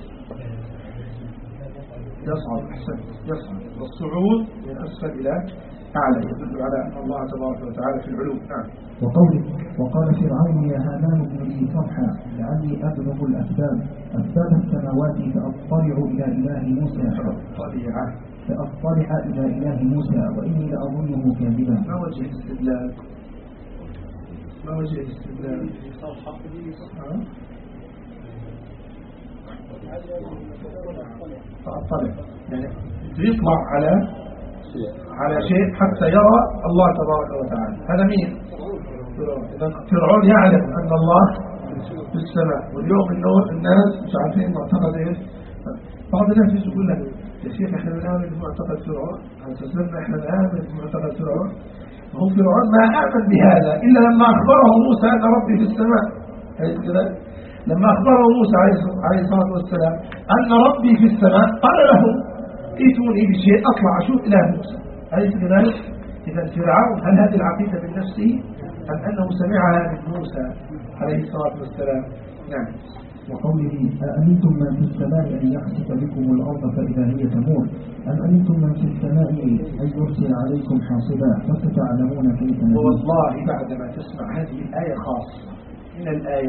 S1: يصعد. أحسنت، يصعد، والصعود من أسفل إلى أعلى يدل على أن الله تبارك وتعالى في العلو. نعم.
S2: وقوله: وقال فرعون يا هامان ابن لي صرحا لعلي أبلغ أسباب السماوات فأطلع إلى إله موسى وإني لأظنه كاذبا.
S1: ما وجه الاستدلال؟ فأطلع يعني يطلع على شيء حتى يرى الله تبارك وتعالى. هذا مين؟ إذا فرعون يعلم أن الله في السماء، واليوم الناس مش عارفين معتقد إيش. بعض الناس يقول لك يا شيخ احنا بنآمن بمعتقد فرعون، هتسلمنا احنا بنآمن بمعتقد فرعون. هو فرعون ما آمن بهذا إلا لما أخبره موسى أن ربي في السماء. لما أخبره موسى عليه الصلاة والسلام أن ربي في السماء قال له ائتوني بشيء أطلع أشوف إله موسى. أليس كذلك؟ إذا فرعون هل هذه العقيدة من نفسه أم أنه سمعها من موسى عليه الصلاة والسلام؟ نعم.
S2: وقوله: أأمنتم من في السماء أن يخسف بكم الأرض فإذا هي تمور أم أمنتم من في السماء أن يرسل عليكم حاصبا فستعلمون كيف نذير.
S1: والله بعدما تسمع هذه الآية خاصة من الآيات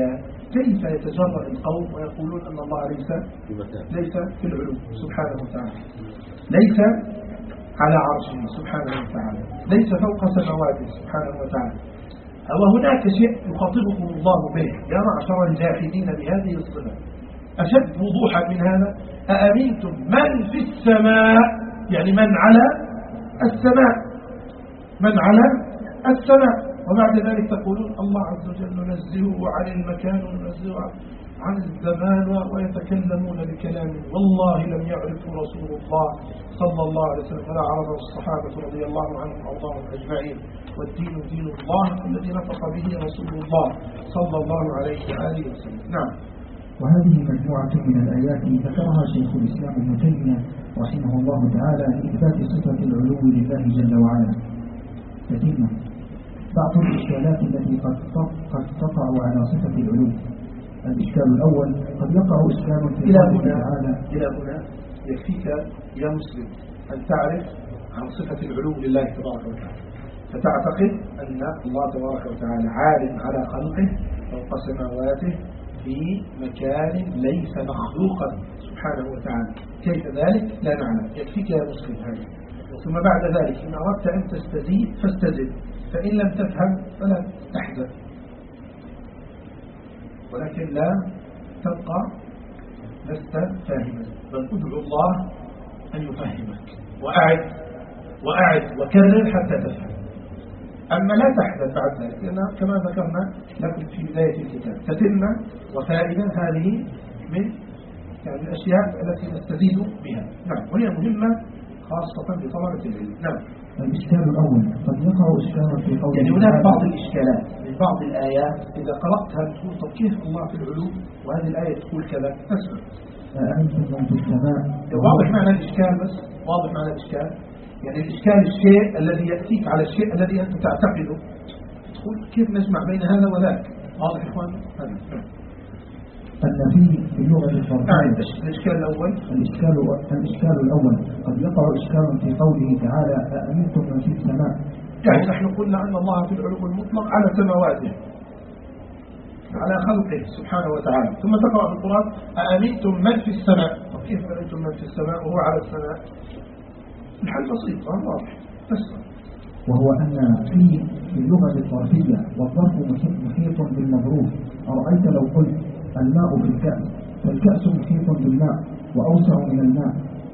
S1: كيف يتجرأ القوم ويقولون أن الله ليس في العلو سبحانه وتعالى، ليس على عرشه سبحانه وتعالى، ليس فوق سماواته سبحانه وتعالى. وهناك شيء يخاطبكم الله به يا معشر الجاحدين بهذه الصفة أشد وضوحا من هذا. أأمنتم من في السماء، يعني من على السماء، من على السماء، وبعد ذلك تقولون الله عز وجل ننزهه عن المكان وننزهه عن الزمان، ويتكلمون بكلام والله لم يعرفه رسول الله صلى الله عليه وسلم ولا عرفه الصحابة رضي الله عنهم وارضاهم أجمعين، والدين دين الله الذي نطق به رسول الله صلى الله عليه وآله وسلم. نعم.
S2: وهذه مجموعة من الآيات ذكرها شيخ الإسلام ابن تيمية رحمه الله تعالى لإثبات صفة العلو لله جل وعلا. تتمة بعض الإشكالات التي قد تقع على صفة العلو. الإشكال الأول قد يقع إشكال في قوله تعالى.
S1: إلى هنا يكفيك يا مسلم أن تعرف عن صفة العلو لله تبارك وتعالى، فتعتقد أن الله تبارك وتعالى عال على خلقه فوق سماواته في مكان ليس مخلوقا سبحانه وتعالى. كيف ذلك لا نعلم، يكفيك يا مسلم هذا. ثم بعد ذلك إن أردت أن تستزيد فاستزد، فإن لم تفهم فلا تحزن، ولكن لا تبقى لست فاهما، بل ادعو الله أن يفهمك وأعد وكرر حتى تفهم. أما لا تحزن بعد ذلك، لأن كما ذكرنا لكم في بداية الكتاب تتمة وفائدة هذه من الأشياء التي نستزيد بها. نعم، وهي مهمة خاصة بطلبة العلم. نعم.
S2: الإشكال الأول قد يقع إشكال في قوله
S1: يعني هناك بعض الإشكالات من بعض الآيات إذا قرأتها تقول طب كيف الله في العلو وهذه الآية تقول كذا تسمع.
S2: أأنتم من في السماء.
S1: واضح معنى الإشكال، بس واضح معنى الإشكال. يعني الإشكال الشيء الذي يأتيك على الشيء الذي أنت تعتقده، تقول كيف نجمع بين هذا وذاك. واضح يا إخوان؟
S2: النفي في اللغة الفرعية.
S1: الإشكال الأول
S2: الإشكال الأول قد يقع إشكال في قوله تعالى أأمنتم من في السماء.
S1: يعني نحن قلنا أن الله في العلو المطلق على سماواته على خلقه سبحانه وتعالى، ثم تقرأ في القرآن أأمنتم من في السماء. كيف أأمنتم من في السماء وهو على السماء؟ الحل بسيط واضح تسمع.
S2: وهو أن في اللغة الظرفية والظرف محيط بالمظروف. أرأيت لو قلت الماء في الكأس، فالكأس محيط بالماء وأوسع من الماء،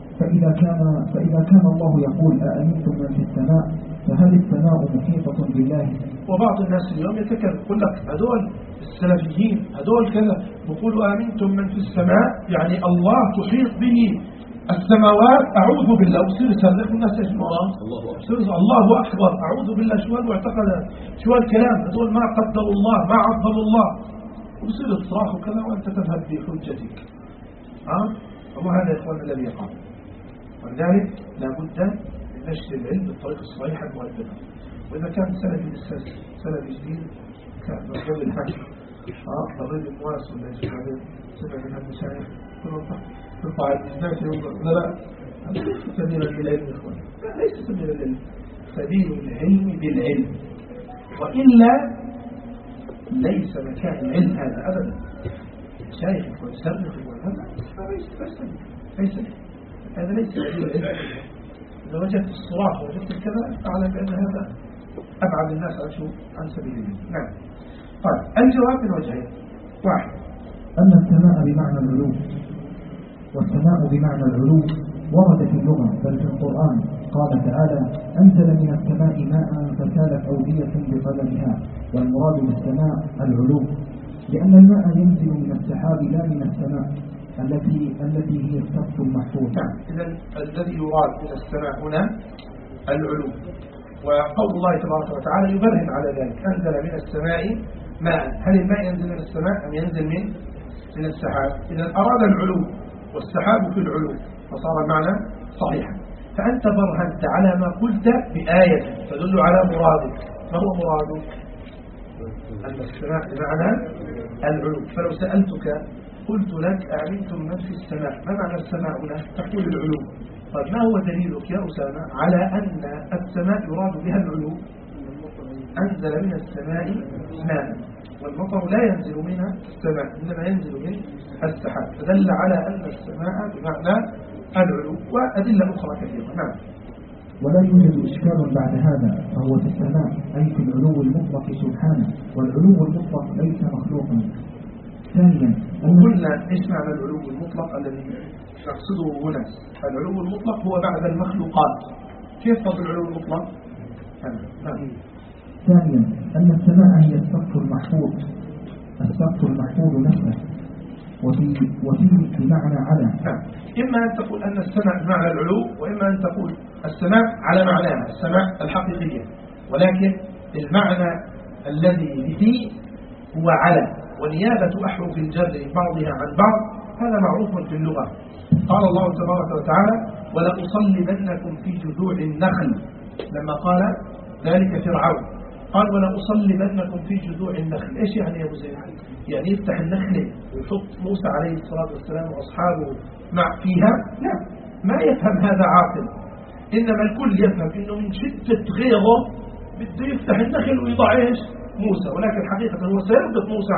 S2: فإذا كان الله يقول أأمنتم من في السماء، فهل السماء محيطة بالله؟
S1: وبعض الناس اليوم يتكلم يقول لك هذول السلفيين هذول كذا يقولوا آمنتم من في السماء، يعني الله تحيط به السماوات. أعوذ بالله، وصير يسلك الناس ايش الله أكبر، أعوذ بالله. شو المعتقد، شو الكلام هذول؟ ما قدروا الله، ما عظموا الله، وبصير الصراخ وكذا وأنت تذهب بحجتك. وهذا يا إخوان الذي يقع. ولذلك لابد من نشر العلم بالطريقة الصحيحة المؤدبة. وإذا كان سلفي جديد كان رجل الحج ضريب المواس ولا يجب سمع من المشايخ تطلع الإسنات لا سبيلا للعلم يا إخوان، ليس سبيلا للعلم، سبيل العلم بالعلم، وإلا ليس مكان العلم هذا أبدا. شايخ ويسرق هذا ليس هذا ليس سبيل العلم. إذا وجدت الصراخ ووجدت الكذا أعلم بأن هذا أبعد الناس عن سبيل العلم. نعم. طيب الجواب من وجهين. واحد
S2: أن السماء بمعنى العلو، والسماء بمعنى العلو ورد في اللغة بل في القرآن. قال تعالى أنزل من السماء ماء فسالت أودية بقدرها، والمراد بالسماء العلو، لأن الماء ينزل من السحاب لا من السماء التي هي السقف المحفوظ.
S1: نعم. إذن الذي يراد من السماء هنا العلو، وقول الله تبارك وتعالى يبرهن على ذلك. أنزل من السماء ماء، هل الماء ينزل من السماء أم ينزل من السحاب؟ إذا أراد العلو والسحاب في العلو فصار المعنى صحيحا. فأنت برهنت على ما قلت بآية تدل على مرادك. ما هو مرادك؟ أن السماء بمعنى العلو. فلو سألتك قلت لك أأمنتم من في السماء، ما معنى السماء هنا؟ تقول العلو. طيب ما هو دليلك يا أسامة على أن السماء يراد بها العلو؟ أنزل من السماء ماء، والمطر لا ينزل من السماء إنما ينزل من السحاب، فدل على أن السماء بمعنى العلو، وأدلة أخرى كثيرة. نعم.
S2: ولا يوجد إشكال بعد هذا، فهو في السماء أي في العلو المطلق سبحانه، والعلو المطلق ليس مخلوقا. ثانيا
S1: وقلنا إيش معنى العلو المطلق الذي نقصده هنا؟ العلو المطلق هو بعد المخلوقات. كيف تفضل العلو المطلق؟ نعم.
S2: ثانيا أن السماء هي السقف المحفوظ، السقف المحفوظ نفسه، وفيه بمعنى على.
S1: نعم. إما أن تقول أن السماء بمعنى العلو، وإما أن تقول السماء على معناها السماء الحقيقية، ولكن المعنى الذي فيه هو على، ونيابة أحرف الجر بعضها عن بعض هذا معروف في اللغة. قال الله تبارك وتعالى: ولأصلبنكم في جذوع النخل، لما قال ذلك فرعون قال: ولأصلبنكم في جذوع النخل. إيش يعني يا أبو زيد؟ يعني يفتح النخل ويحط موسى عليه الصلاة والسلام وأصحابه مع فيها؟ لا، ما يفهم هذا عاقل، إنما الكل يفهم إنه من شدة غيظه بده يفتح النخل ويضع إيش؟ موسى، ولكن حقيقة هو سيربط موسى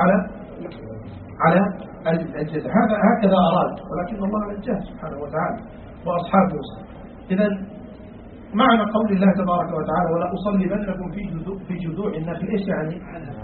S1: على الجزء. هكذا أراد، ولكن الله نجاه سبحانه وتعالى وأصحاب موسى. إذا معنى قول الله تبارك وتعالى: ولا أصلبنكم في جذوع النخل، إيش يعني؟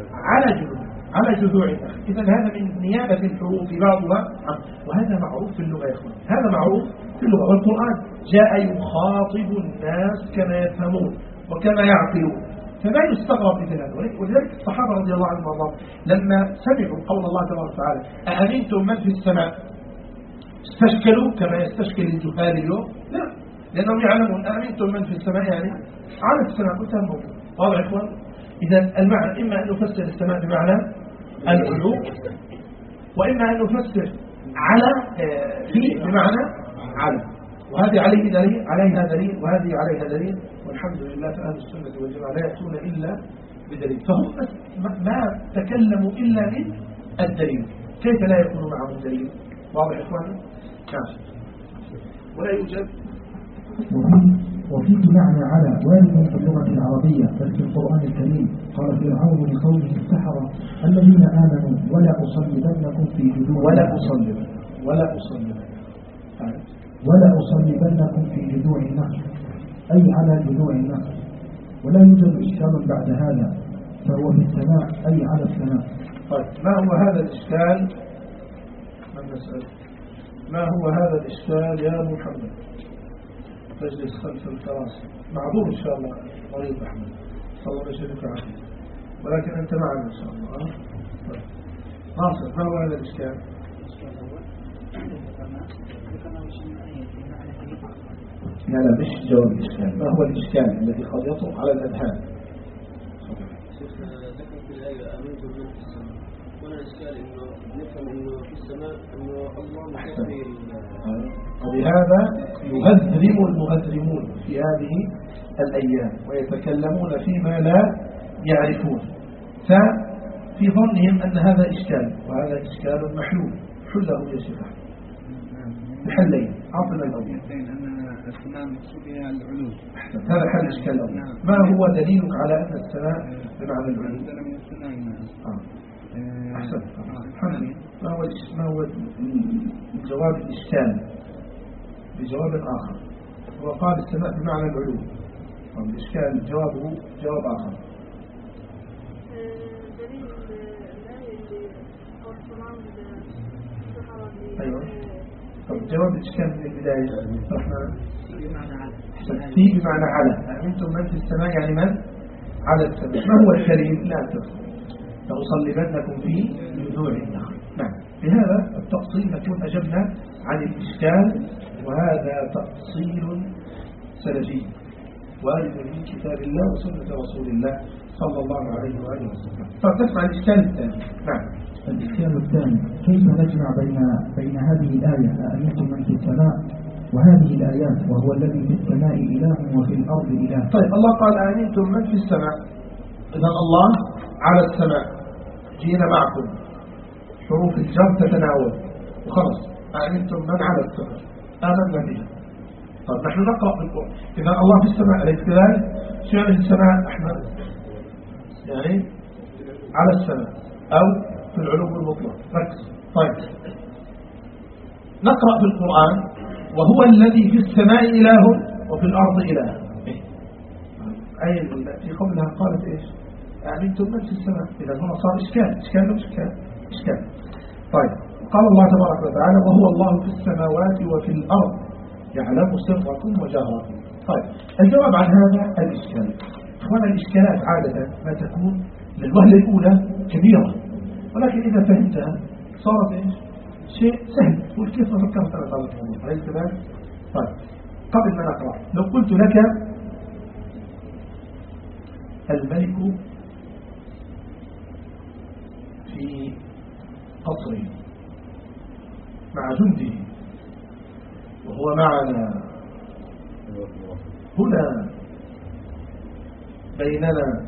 S1: على جذوع النخل. إذا هذا من نيابة الحروف بعضها، وهذا معروف في اللغة يا إخوان، هذا معروف في اللغة، والقرآن جاء يخاطب الناس كما يفهمون وكما يعقلون، فما يستغرب مثل هذا. ولذلك الصحابة رضي الله عنهم وارضاهم لما سمعوا قول الله تبارك وتعالى: أأمنتم من في السماء، استشكلوا كما يستشكل الجهال اليوم؟ لا، لأنهم يعلمون أأمنتم من في السماء يعني على السماء كلها موجود. واضح يا إخوان؟ إذا المعنى إما أن نفسر السماء بمعنى العلو، وإما أن نفسر على في بمعنى على، وهذه عليها دليل وهذه عليها دليل، والحمد لله فأهل السنة والجماعة لا يأتون إلا بدليل، فهم ما تكلموا إلا من الدليل، كيف لا يكون معهم دليل؟ واضح يا إخواننا؟ نعم. ولا يوجد
S2: وفيه معنى على وارد في اللغة العربية بل في القرآن الكريم. قال فرعون لقومه السحرة الذين آمنوا: ولا أصلبنكم في جذوع في جذوع النخل، أي على جذوع النخل. ولا يوجد إشكال بعد هذا، فهو في السماء أي على السماء.
S1: طيب، ما هو هذا الإشكال؟ ما هو هذا الإشكال يا محمد؟ تجلس خلف الكراسي، معذور إن شاء الله، مريض أحمد، صلى الله يشفيك ويعافيك، ولكن أنت معنا إن شاء الله. ناصر، ما هو هذا الإشكال؟ لا مش جواب الإشكال، ما هو الإشكال الذي قد يطرق على الأذهان؟
S3: ذكر في الآية: آمنتم من في السماء، وأنا الإشكال إنه نفهم إنه في السماء إنه الله محتفي.
S1: وبهذا يهذرم المهذرمون في هذه الأيام ويتكلمون فيما لا يعرفون، ففي ظنهم أن هذا إشكال، وهذا إشكال محلول. حله يا شيخ بحلين، عطنا الأول.
S4: السماء المقصود بها العلو.
S1: هذا حل إشكال الأول. ما هو دليلك على أن السماء بمعنى العلو؟ أحسن. ما هو جواب الإشكال بجواب آخر؟ هو قال السماء بمعنى العلو، الإشكال جوابه جواب آخر. أيوة. طب جواب الإشكال من البداية في بمعنى على. أمنتم من في السماء يعني من على السماء. ما هو الكريم؟ لا تفهم. لأصلبنكم في جذوع النخل. نعم، بهذا التفصيل نكون أجبنا عن الإشكال، وهذا تفصيل سلفي وارد من كتاب الله وسنة رسول الله صلى الله عليه وآله وسلم. فتسمع الإشكال الثاني. نعم.
S2: الإشكال الثاني: كيف نجمع بين هذه الآية أأمنتم من في السماء وهذه الآيات، وهو الذي في السماء إله وفي الأرض إله؟
S1: طيب، الله قال أأمنتم من في السماء، إذا الله على السماء، جينا معكم حروف الجر تتناول وخلص. أأمنتم من على السماء، آمنا بها. طيب، نحن نقرأ في القرآن إذا الله في السماء، أليس كذلك؟ شو يعني في السماء أحمد؟ يعني على السماء أو في العلو المطلق. ركز. طيب نقرأ في القرآن وهو الذي في السماء إله وفي الأرض إله. أي التي قبلها قالت إيش؟ أأمنتم من في السماء. إذا هنا صار إشكال مش إشكال. طيب قال الله تبارك وتعالى وهو الله في السماوات وفي الأرض يعلم سركم وجهركم. طيب الجواب عن هذا الإشكال. إخوانا الإشكالات عادة ما تكون للوهلة الأولى كبيرة، ولكن إذا فهمتها صارت إيش؟ شيء سهل. تقول كيف ما فكرت أنا طالب الموضوع. أليس كذلك؟ طيب قبل ما نقرأ لو قلت لك الملك في قصره مع جنده وهو معنا هنا بيننا،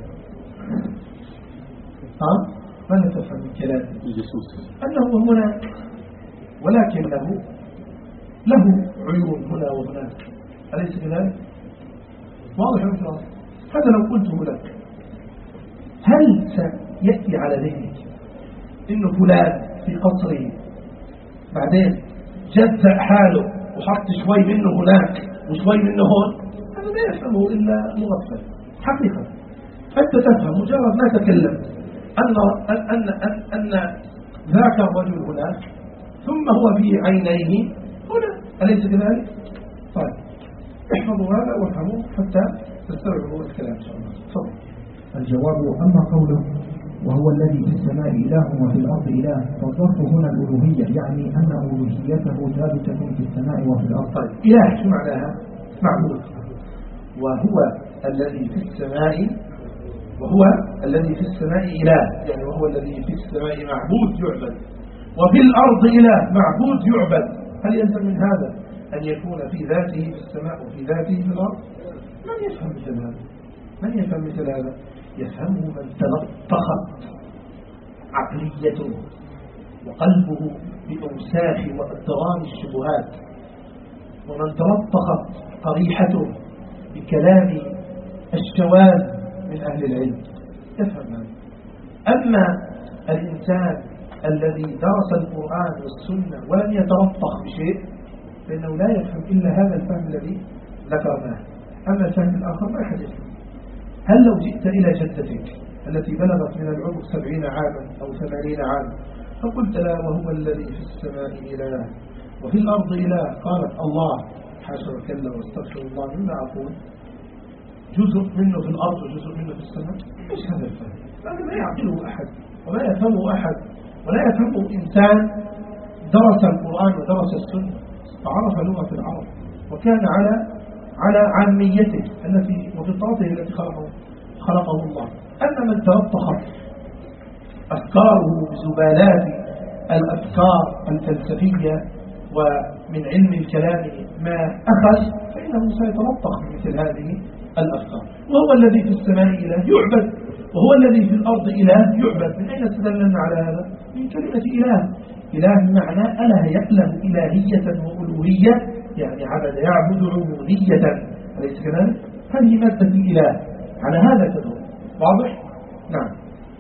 S1: ماذا تفهم من كلام الجاسوس؟ أنه هناك ولكن له عيون هنا وهناك. أليس كذلك؟ واضح مثل هذا. لو قلته لك هل سيأتي على ذهنك إنه فلان في قصره بعدين جزأ حاله وحط شوي منه هناك وشوي منه هون؟ هذا ما يفهمه إلا مغفل حقيقة. أنت تفهم مجرد ما تكلمت أن ذاك الرجل هناك ثم هو في عينيه هنا. أليس كذلك؟ طيب احفظوا هذا وافهموه حتى تستوعبوا الكلام إن شاء الله. تفضل.
S2: الجواب أما قوله وهو الذي في السماء إله وفي الأرض إله، فالظرف هنا الألوهية، يعني أن ألوهيته ثابتة في السماء وفي الأرض.
S1: طيب إله شو معناها؟ معبود. وهو الذي في السماء وهو الذي في السماء إله، يعني وهو الذي في السماء معبود يعبد، وفي الأرض إله معبود يعبد. هل يلزم من هذا أن يكون في ذاته في السماء وفي ذاته في الأرض؟ من يفهم مثل هذا؟ من يفهم مثل هذا؟ يفهمه من تلطخت عقليته وقلبه بأوساخ وأدران الشبهات، ومن تلطخت قريحته بكلام الشواذ من أهل العلم يفهم هذا. أما الإنسان الذي درس القرآن والسنة ولم يتلطخ بشيء فإنه لا يفهم إلا هذا الفهم الذي ذكرناه. أما الفهم الآخر ما أحد يفهم. هل لو جئت إلى جدتك التي بلغت من العمر 70 عاما أو 80 عاما فقلت لها وهو الذي في السماء إله وفي الأرض إله، قالت الله حاشا وكلا واستغفر الله مما أقول، جزء منه في الأرض وجزء منه في السماء، ايش هذا الفهم؟ هذا لا يعقله أحد ولا يفهمه أحد، ولا يفهمه إنسان درس القرآن ودرس السنة وعرف لغة العرب وكان على عاميته التي وفطرته التي خلقه الله. أما من تلطخت أفكاره بزبالات الأفكار الفلسفية ومن علم الكلام ما أخذ فإنه سيتلطخ مثل هذه الأفكار. وهو الذي في السماء إله يعبد وهو الذي في الأرض إله يعبد. من أين استدللنا على هذا؟ من كلمة إله. إله معنى أله يأله إلهية وألوهية، يعني عبد يعبد عبودية. أليس كذلك؟ هذه مادة الإله على هذا تدور. واضح؟ نعم.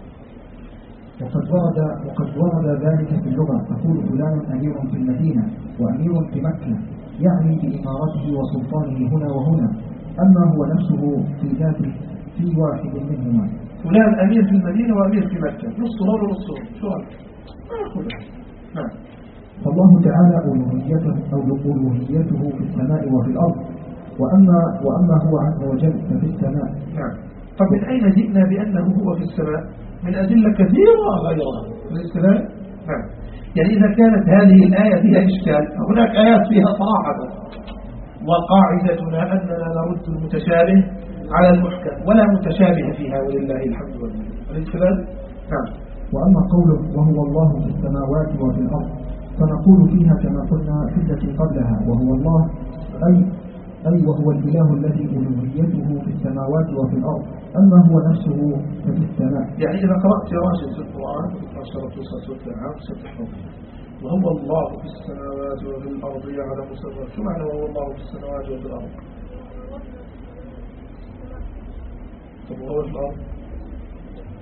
S2: وقد ورد ذلك في اللغة، تقول فلان أمير في المدينة وأمير في مكة، يعني بإمارته وسلطانه هنا وهنا. أما هو نفسه في ذاته في واحد منهما.
S1: فلان أمير في المدينة وأمير في مكة، نص هون ونص هون، شو رأيك؟ ما أخذها. نعم.
S2: فالله تعالى ألوهيته في السماء وفي الأرض، وأما هو عز وجل ففي السماء.
S1: نعم. طب من أين جئنا بأنه هو في السماء؟ من أدلة كثيرة غيرها. ليس كذلك؟ نعم. يعني إذا كانت هذه الآية فيها إشكال فهناك آيات فيها صراحة، وقاعدتنا أننا نرد المتشابه على المحكم ولا متشابه فيها ولله الحمد والمنة. أليس كذلك؟ نعم.
S2: وأما قوله وهو الله في السماوات وفي الأرض فنقول فيها كما قلنا في التي قبلها وهو الله أي وهو الإله الذي ألوهيته في السماوات وفي الأرض، أما هو نفسه ففي السماء.
S1: يعني إذا قرأت يا راشد في القرآن سورة الأنعام ستحفظ وهو الله في السماوات وفي الأرض يعلم سرهم. شو معنى وهو الله في السماوات وفي الأرض؟ طب وهو في الأرض؟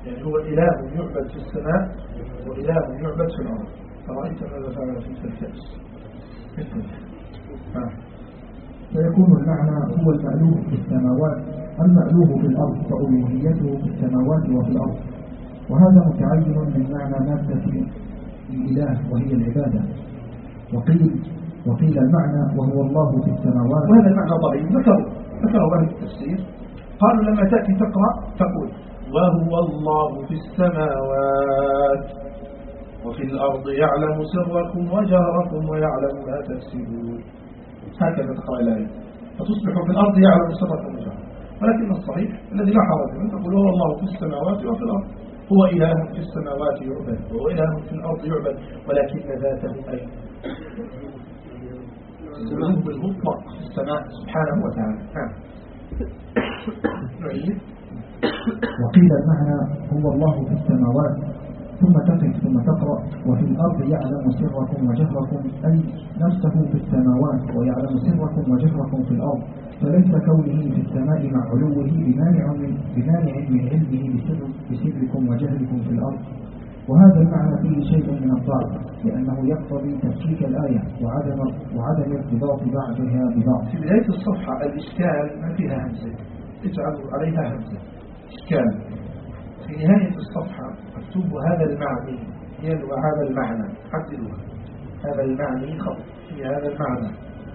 S1: يعني هو إله يعبد في السماء وإله يعبد في الأرض. فرأيت ماذا فعل في الكأس.
S2: فيكون المعنى هو المألوه في السماوات المألوه في الأرض فألوهيته في السماوات وفي الأرض. وهذا متعين من معنى مادة الإله وهي العبادة. وقيل المعنى وهو الله في السماوات.
S1: وهذا المعنى ضعيف. ذكروا أهل التفسير قالوا لما تأتي تقرأ تقول وهو الله في السماوات وفي الأرض يعلم سركم وجهركم ويعلم ما تكسبون. هكذا تقرأ الآية فتصبح في الأرض يعلم سركم وجهركم. ولكن الصحيح الذي لا حرج منه تقول هو الله في السماوات وفي الأرض. هو إله في السماوات يعبد وهو إله في الأرض يعبد ولكن ذاته أي العلو المطلق في السماء سبحانه وتعالى.
S2: وقيل المعنى هو الله في السماوات ثم تقف ثم تقرأ وفي الأرض يعلم سركم وجهركم أي نفسه في السماوات ويعلم سركم وجهركم في الأرض. فليس كونه في السماء مع علوه بمانع من علمه بسركم وجهركم في الأرض. وهذا المعنى فيه شيء من الضعف لأنه يقتضي تفكيك الآية وعدم ارتباط بعضها ببعض.
S1: في بداية الصفحة الإشكال ما فيها همزة اجعلوا عليها همزة إشكال. في نهاية الصفحة مكتوب هذا المعني يلوى هذا المعنى عدلوها هذا المعني خط في هذا المعنى.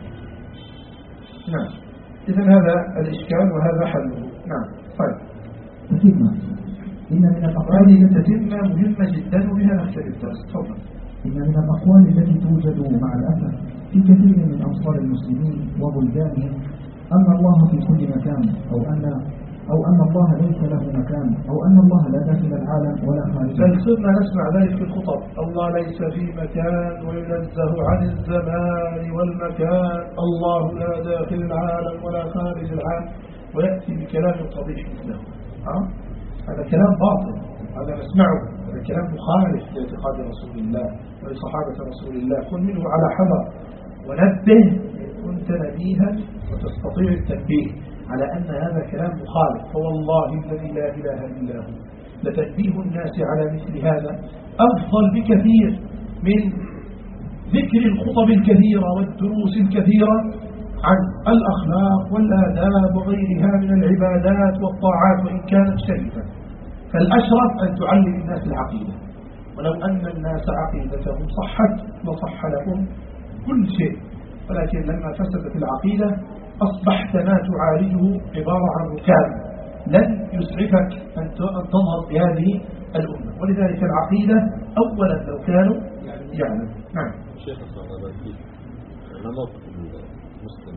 S1: نعم إذن هذا الإشكال وهذا حله. نعم طيب
S2: تتمة. إن من الأقوال
S1: تتمة مهمة جدا وبها نختم الدرس. تفضل.
S2: إن من الأقوال التي توجد مع الأسف في كثير من أمصار المسلمين وبلدانهم أن الله في كل مكان أو أن الله ليس له مكان أو أن الله لا داخل العالم ولا خارجه.
S1: بل صرنا نسمع ذلك في الخطب. الله ليس في مكان وينزه عن الزمان والمكان. الله لا داخل العالم ولا خارج العالم ويأتي بكلام قبيح مثله. هذا كلام باطل. هذا نسمعه. هذا كلام مخالف لاعتقاد رسول الله ولصحابة رسول الله. كن منه على حذر ونبه إن كنت نبيها وتستطيع التنبيه على أن هذا كلام مخالف. فوالله الذي لا إله إلا هو لتنبيه الناس على مثل هذا أفضل بكثير من ذكر الخطب الكثيرة والدروس الكثيرة عن الأخلاق والآداب وغيرها من العبادات والطاعات وإن كانت شريفة. فالأشرف أن تعلم الناس العقيدة. ولو أن الناس عقيدتهم صحت لصح لهم كل شيء. ولكن لما فسدت العقيدة أصبحت ما تعالجه عبارة عن ركاب لن يسعفك أن تنهض بهذه الأمة. ولذلك العقيدة أولا لو كانوا يعلم. نعم
S5: شيخ الصلاة ما موقف المسلم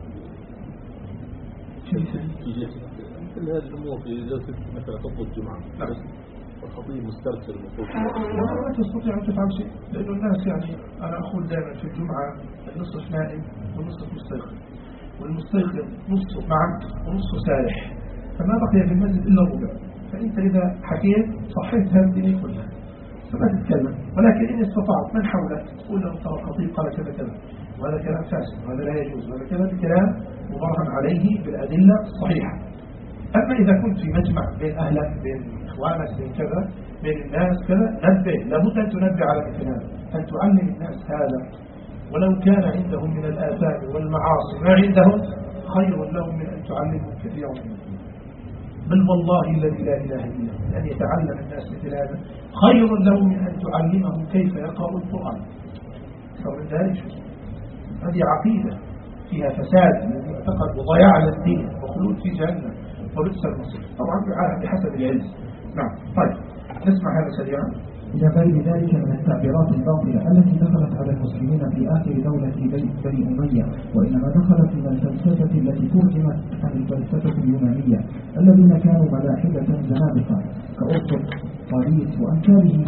S5: في جلسة مثل هذه الأمور في جلسة مثلا خطبة الجمعة والخطيب مسترسل
S1: لا تستطيع أن تفعل شيء لأن الناس يعني أنا أقول دائما في الجمعة النصف نائم والنصف مستيقظ والمستيقظ نصف معك ونصف سارح فما بقي في المسجد إلا الربع. فأنت إذا حكيت صحيت هذه الدنيا كلها فما تتكلم. ولكن إن استطعت من حولك تقول له ترى الخطيب قال كذا كذا وهذا كلام فاسد وهذا لا يجوز وهذا كذا بكلام مبرهن عليه بالأدلة الصحيحة. أما إذا كنت في مجمع بين أهلك بين إخوانك بين كذا بين الناس كذا نبه. لابد أن تنبه على مثل هذا أن تعلم الناس هذا. ولو كان عندهم من الآثام والمعاصي ما عندهم خير لهم من أن تعلمهم كثيرا منهم. بل والله الذي لا إله إلا هو أن يتعلم الناس مثل هذا خير لهم من أن تعلمهم كيف يقرأ القرآن. فمن ذلك هذه عقيدة فيها فساد معتقد وضياع للدين وخلود في جهنم وبئس المصير. طبعا بحسب العلم. نعم طيب نسمع هذا سريعا.
S2: إلى غير ذلك من التعبيرات الباطلة التي دخلت على المسلمين في آخر دولة بني أمية وإنما دخلت من الفلسفة التي ترجمت عن الفلسفة اليونانية الذين كانوا ملاحدة زنادقة كأرسطو وأمثاله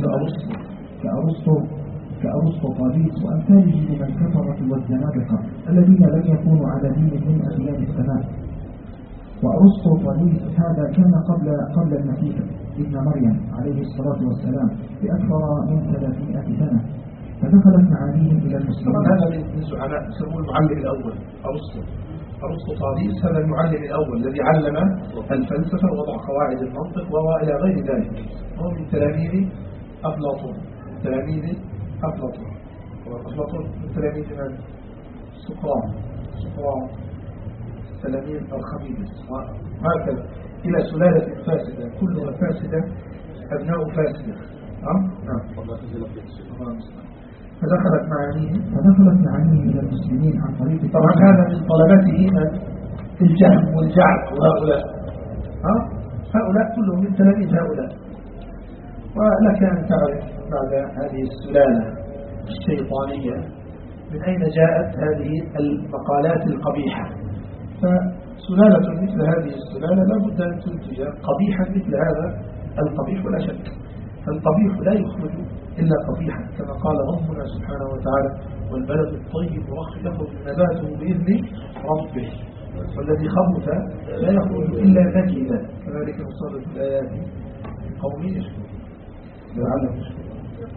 S2: كأرسطو وأمثاله من الكفرة والزنادقة الذين لم يكونوا على دين من أديان السماء. وأرسطو هذا كان قبل المسيح ابن مريم عليه الصلاة والسلام بأكثر من 300 سنة فدخلت معانيهم إلى المسلمين.
S1: هذا من زعماء يسموه المعلم الأول أرسطو أرسطوطاليس هذا المعلم الأول الذي علم الفلسفة ووضع قواعد المنطق وإلى غير ذلك. هو من تلاميذ أفلاطون. وأفلاطون من تلاميذ من؟ سقراط تلاميذ الخميس، وهكذا إلى سلالة فاسدة كلها فاسدة أبناء فاسدة. نعم. فدخلت معانيه
S2: إلى المسلمين عن طريق.
S1: طبعا هذا من طلبته من الجهم والجعد وهؤلاء. هؤلاء كلهم من تلاميذ هؤلاء. ولك أن تعرف بعد هذه السلالة الشيطانية من أين جاءت هذه المقالات القبيحة. فسلالة مثل هذه السلالة لا بد أن تنتج قبيحا مثل هذا القبيح ولا شك. فالقبيح لا يخرج إلا قبيحا كما قال ربنا سبحانه وتعالى والبلد الطيب يخرج نباته بإذن ربه والذي خبث لا يخرج إلا نكدا كذلك نصرف الآيات قوم يشكرون لعلهم يشكرون.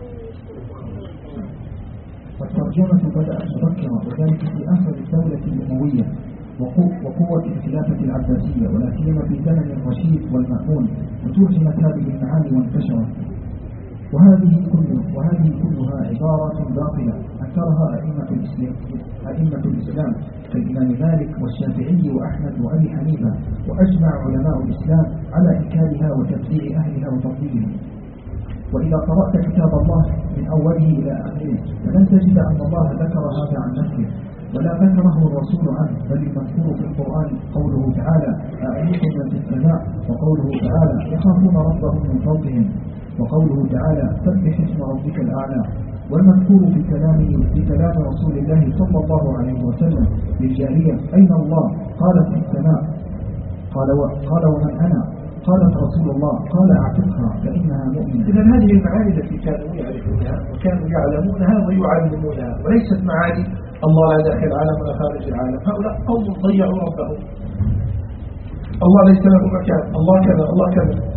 S2: والترجمة بدأت مبكرا وذلك في آخر الدولة الأموية وقوة الخلافة العباسية ولا سيما في زمن الرشيد والمأمون، وترجمت هذه المعاني وانتشرت. وهذه كلها عبارات باطلة أنكرها أئمة الإسلام كالإمام مالك والشافعي وأحمد وأبي حنيفة، وأجمع علماء الإسلام على إنكارها وتبديع أهلها وتضليلهم. وإذا قرأت كتاب الله من أوله إلى آخره فلن تجد أن الله ذكر هذا عن نفسه ولا ذكره الرسول عنه، بل المذكور في القرآن قوله تعالى أأمنتم من في السماء، وقوله تعالى يخافون ربهم من فوقهم، وقوله تعالى سبح اسم ربك الأعلى. والمذكور في كلام رسول الله صلى الله عليه وسلم للجارية أين الله؟ قالت في السماء. قال ومن أنا؟ قالت رسول الله. قال اعتقها فإنها مؤمنة.
S1: إذن هذه المعاني التي كانوا يعرفونها وكانوا يعلمونها ويعلمونها وليست معاني الله لا داخل العالم ولا خارج العالم. هؤلاء قوم ضيعوا ربهم. الله ليس له مكان، الله كذا الله كذا.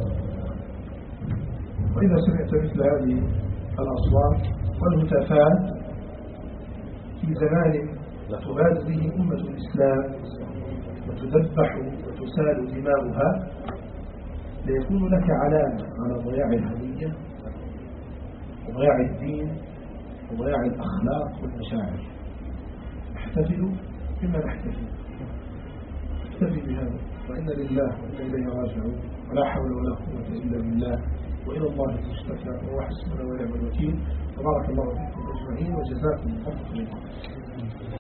S1: وإذا سمعت مثل هذه الأصوات والهتافات في زمان تباد به أمة الإسلام وتذبح وتسال دماؤها ليكون لك علامة على ضياع الهوية وضياع الدين وضياع الأخلاق والمشاعر. احتفلوا بما نحتفل، احتفل بهذا، وإن لله وإنا إليه راجعون، ولا حول ولا قوة إلا بالله، وإلى الله المشتكى وهو حسبنا ونعم الوكيل. تبارك الله فيكم أجمعين وجزاكم الله خيرا.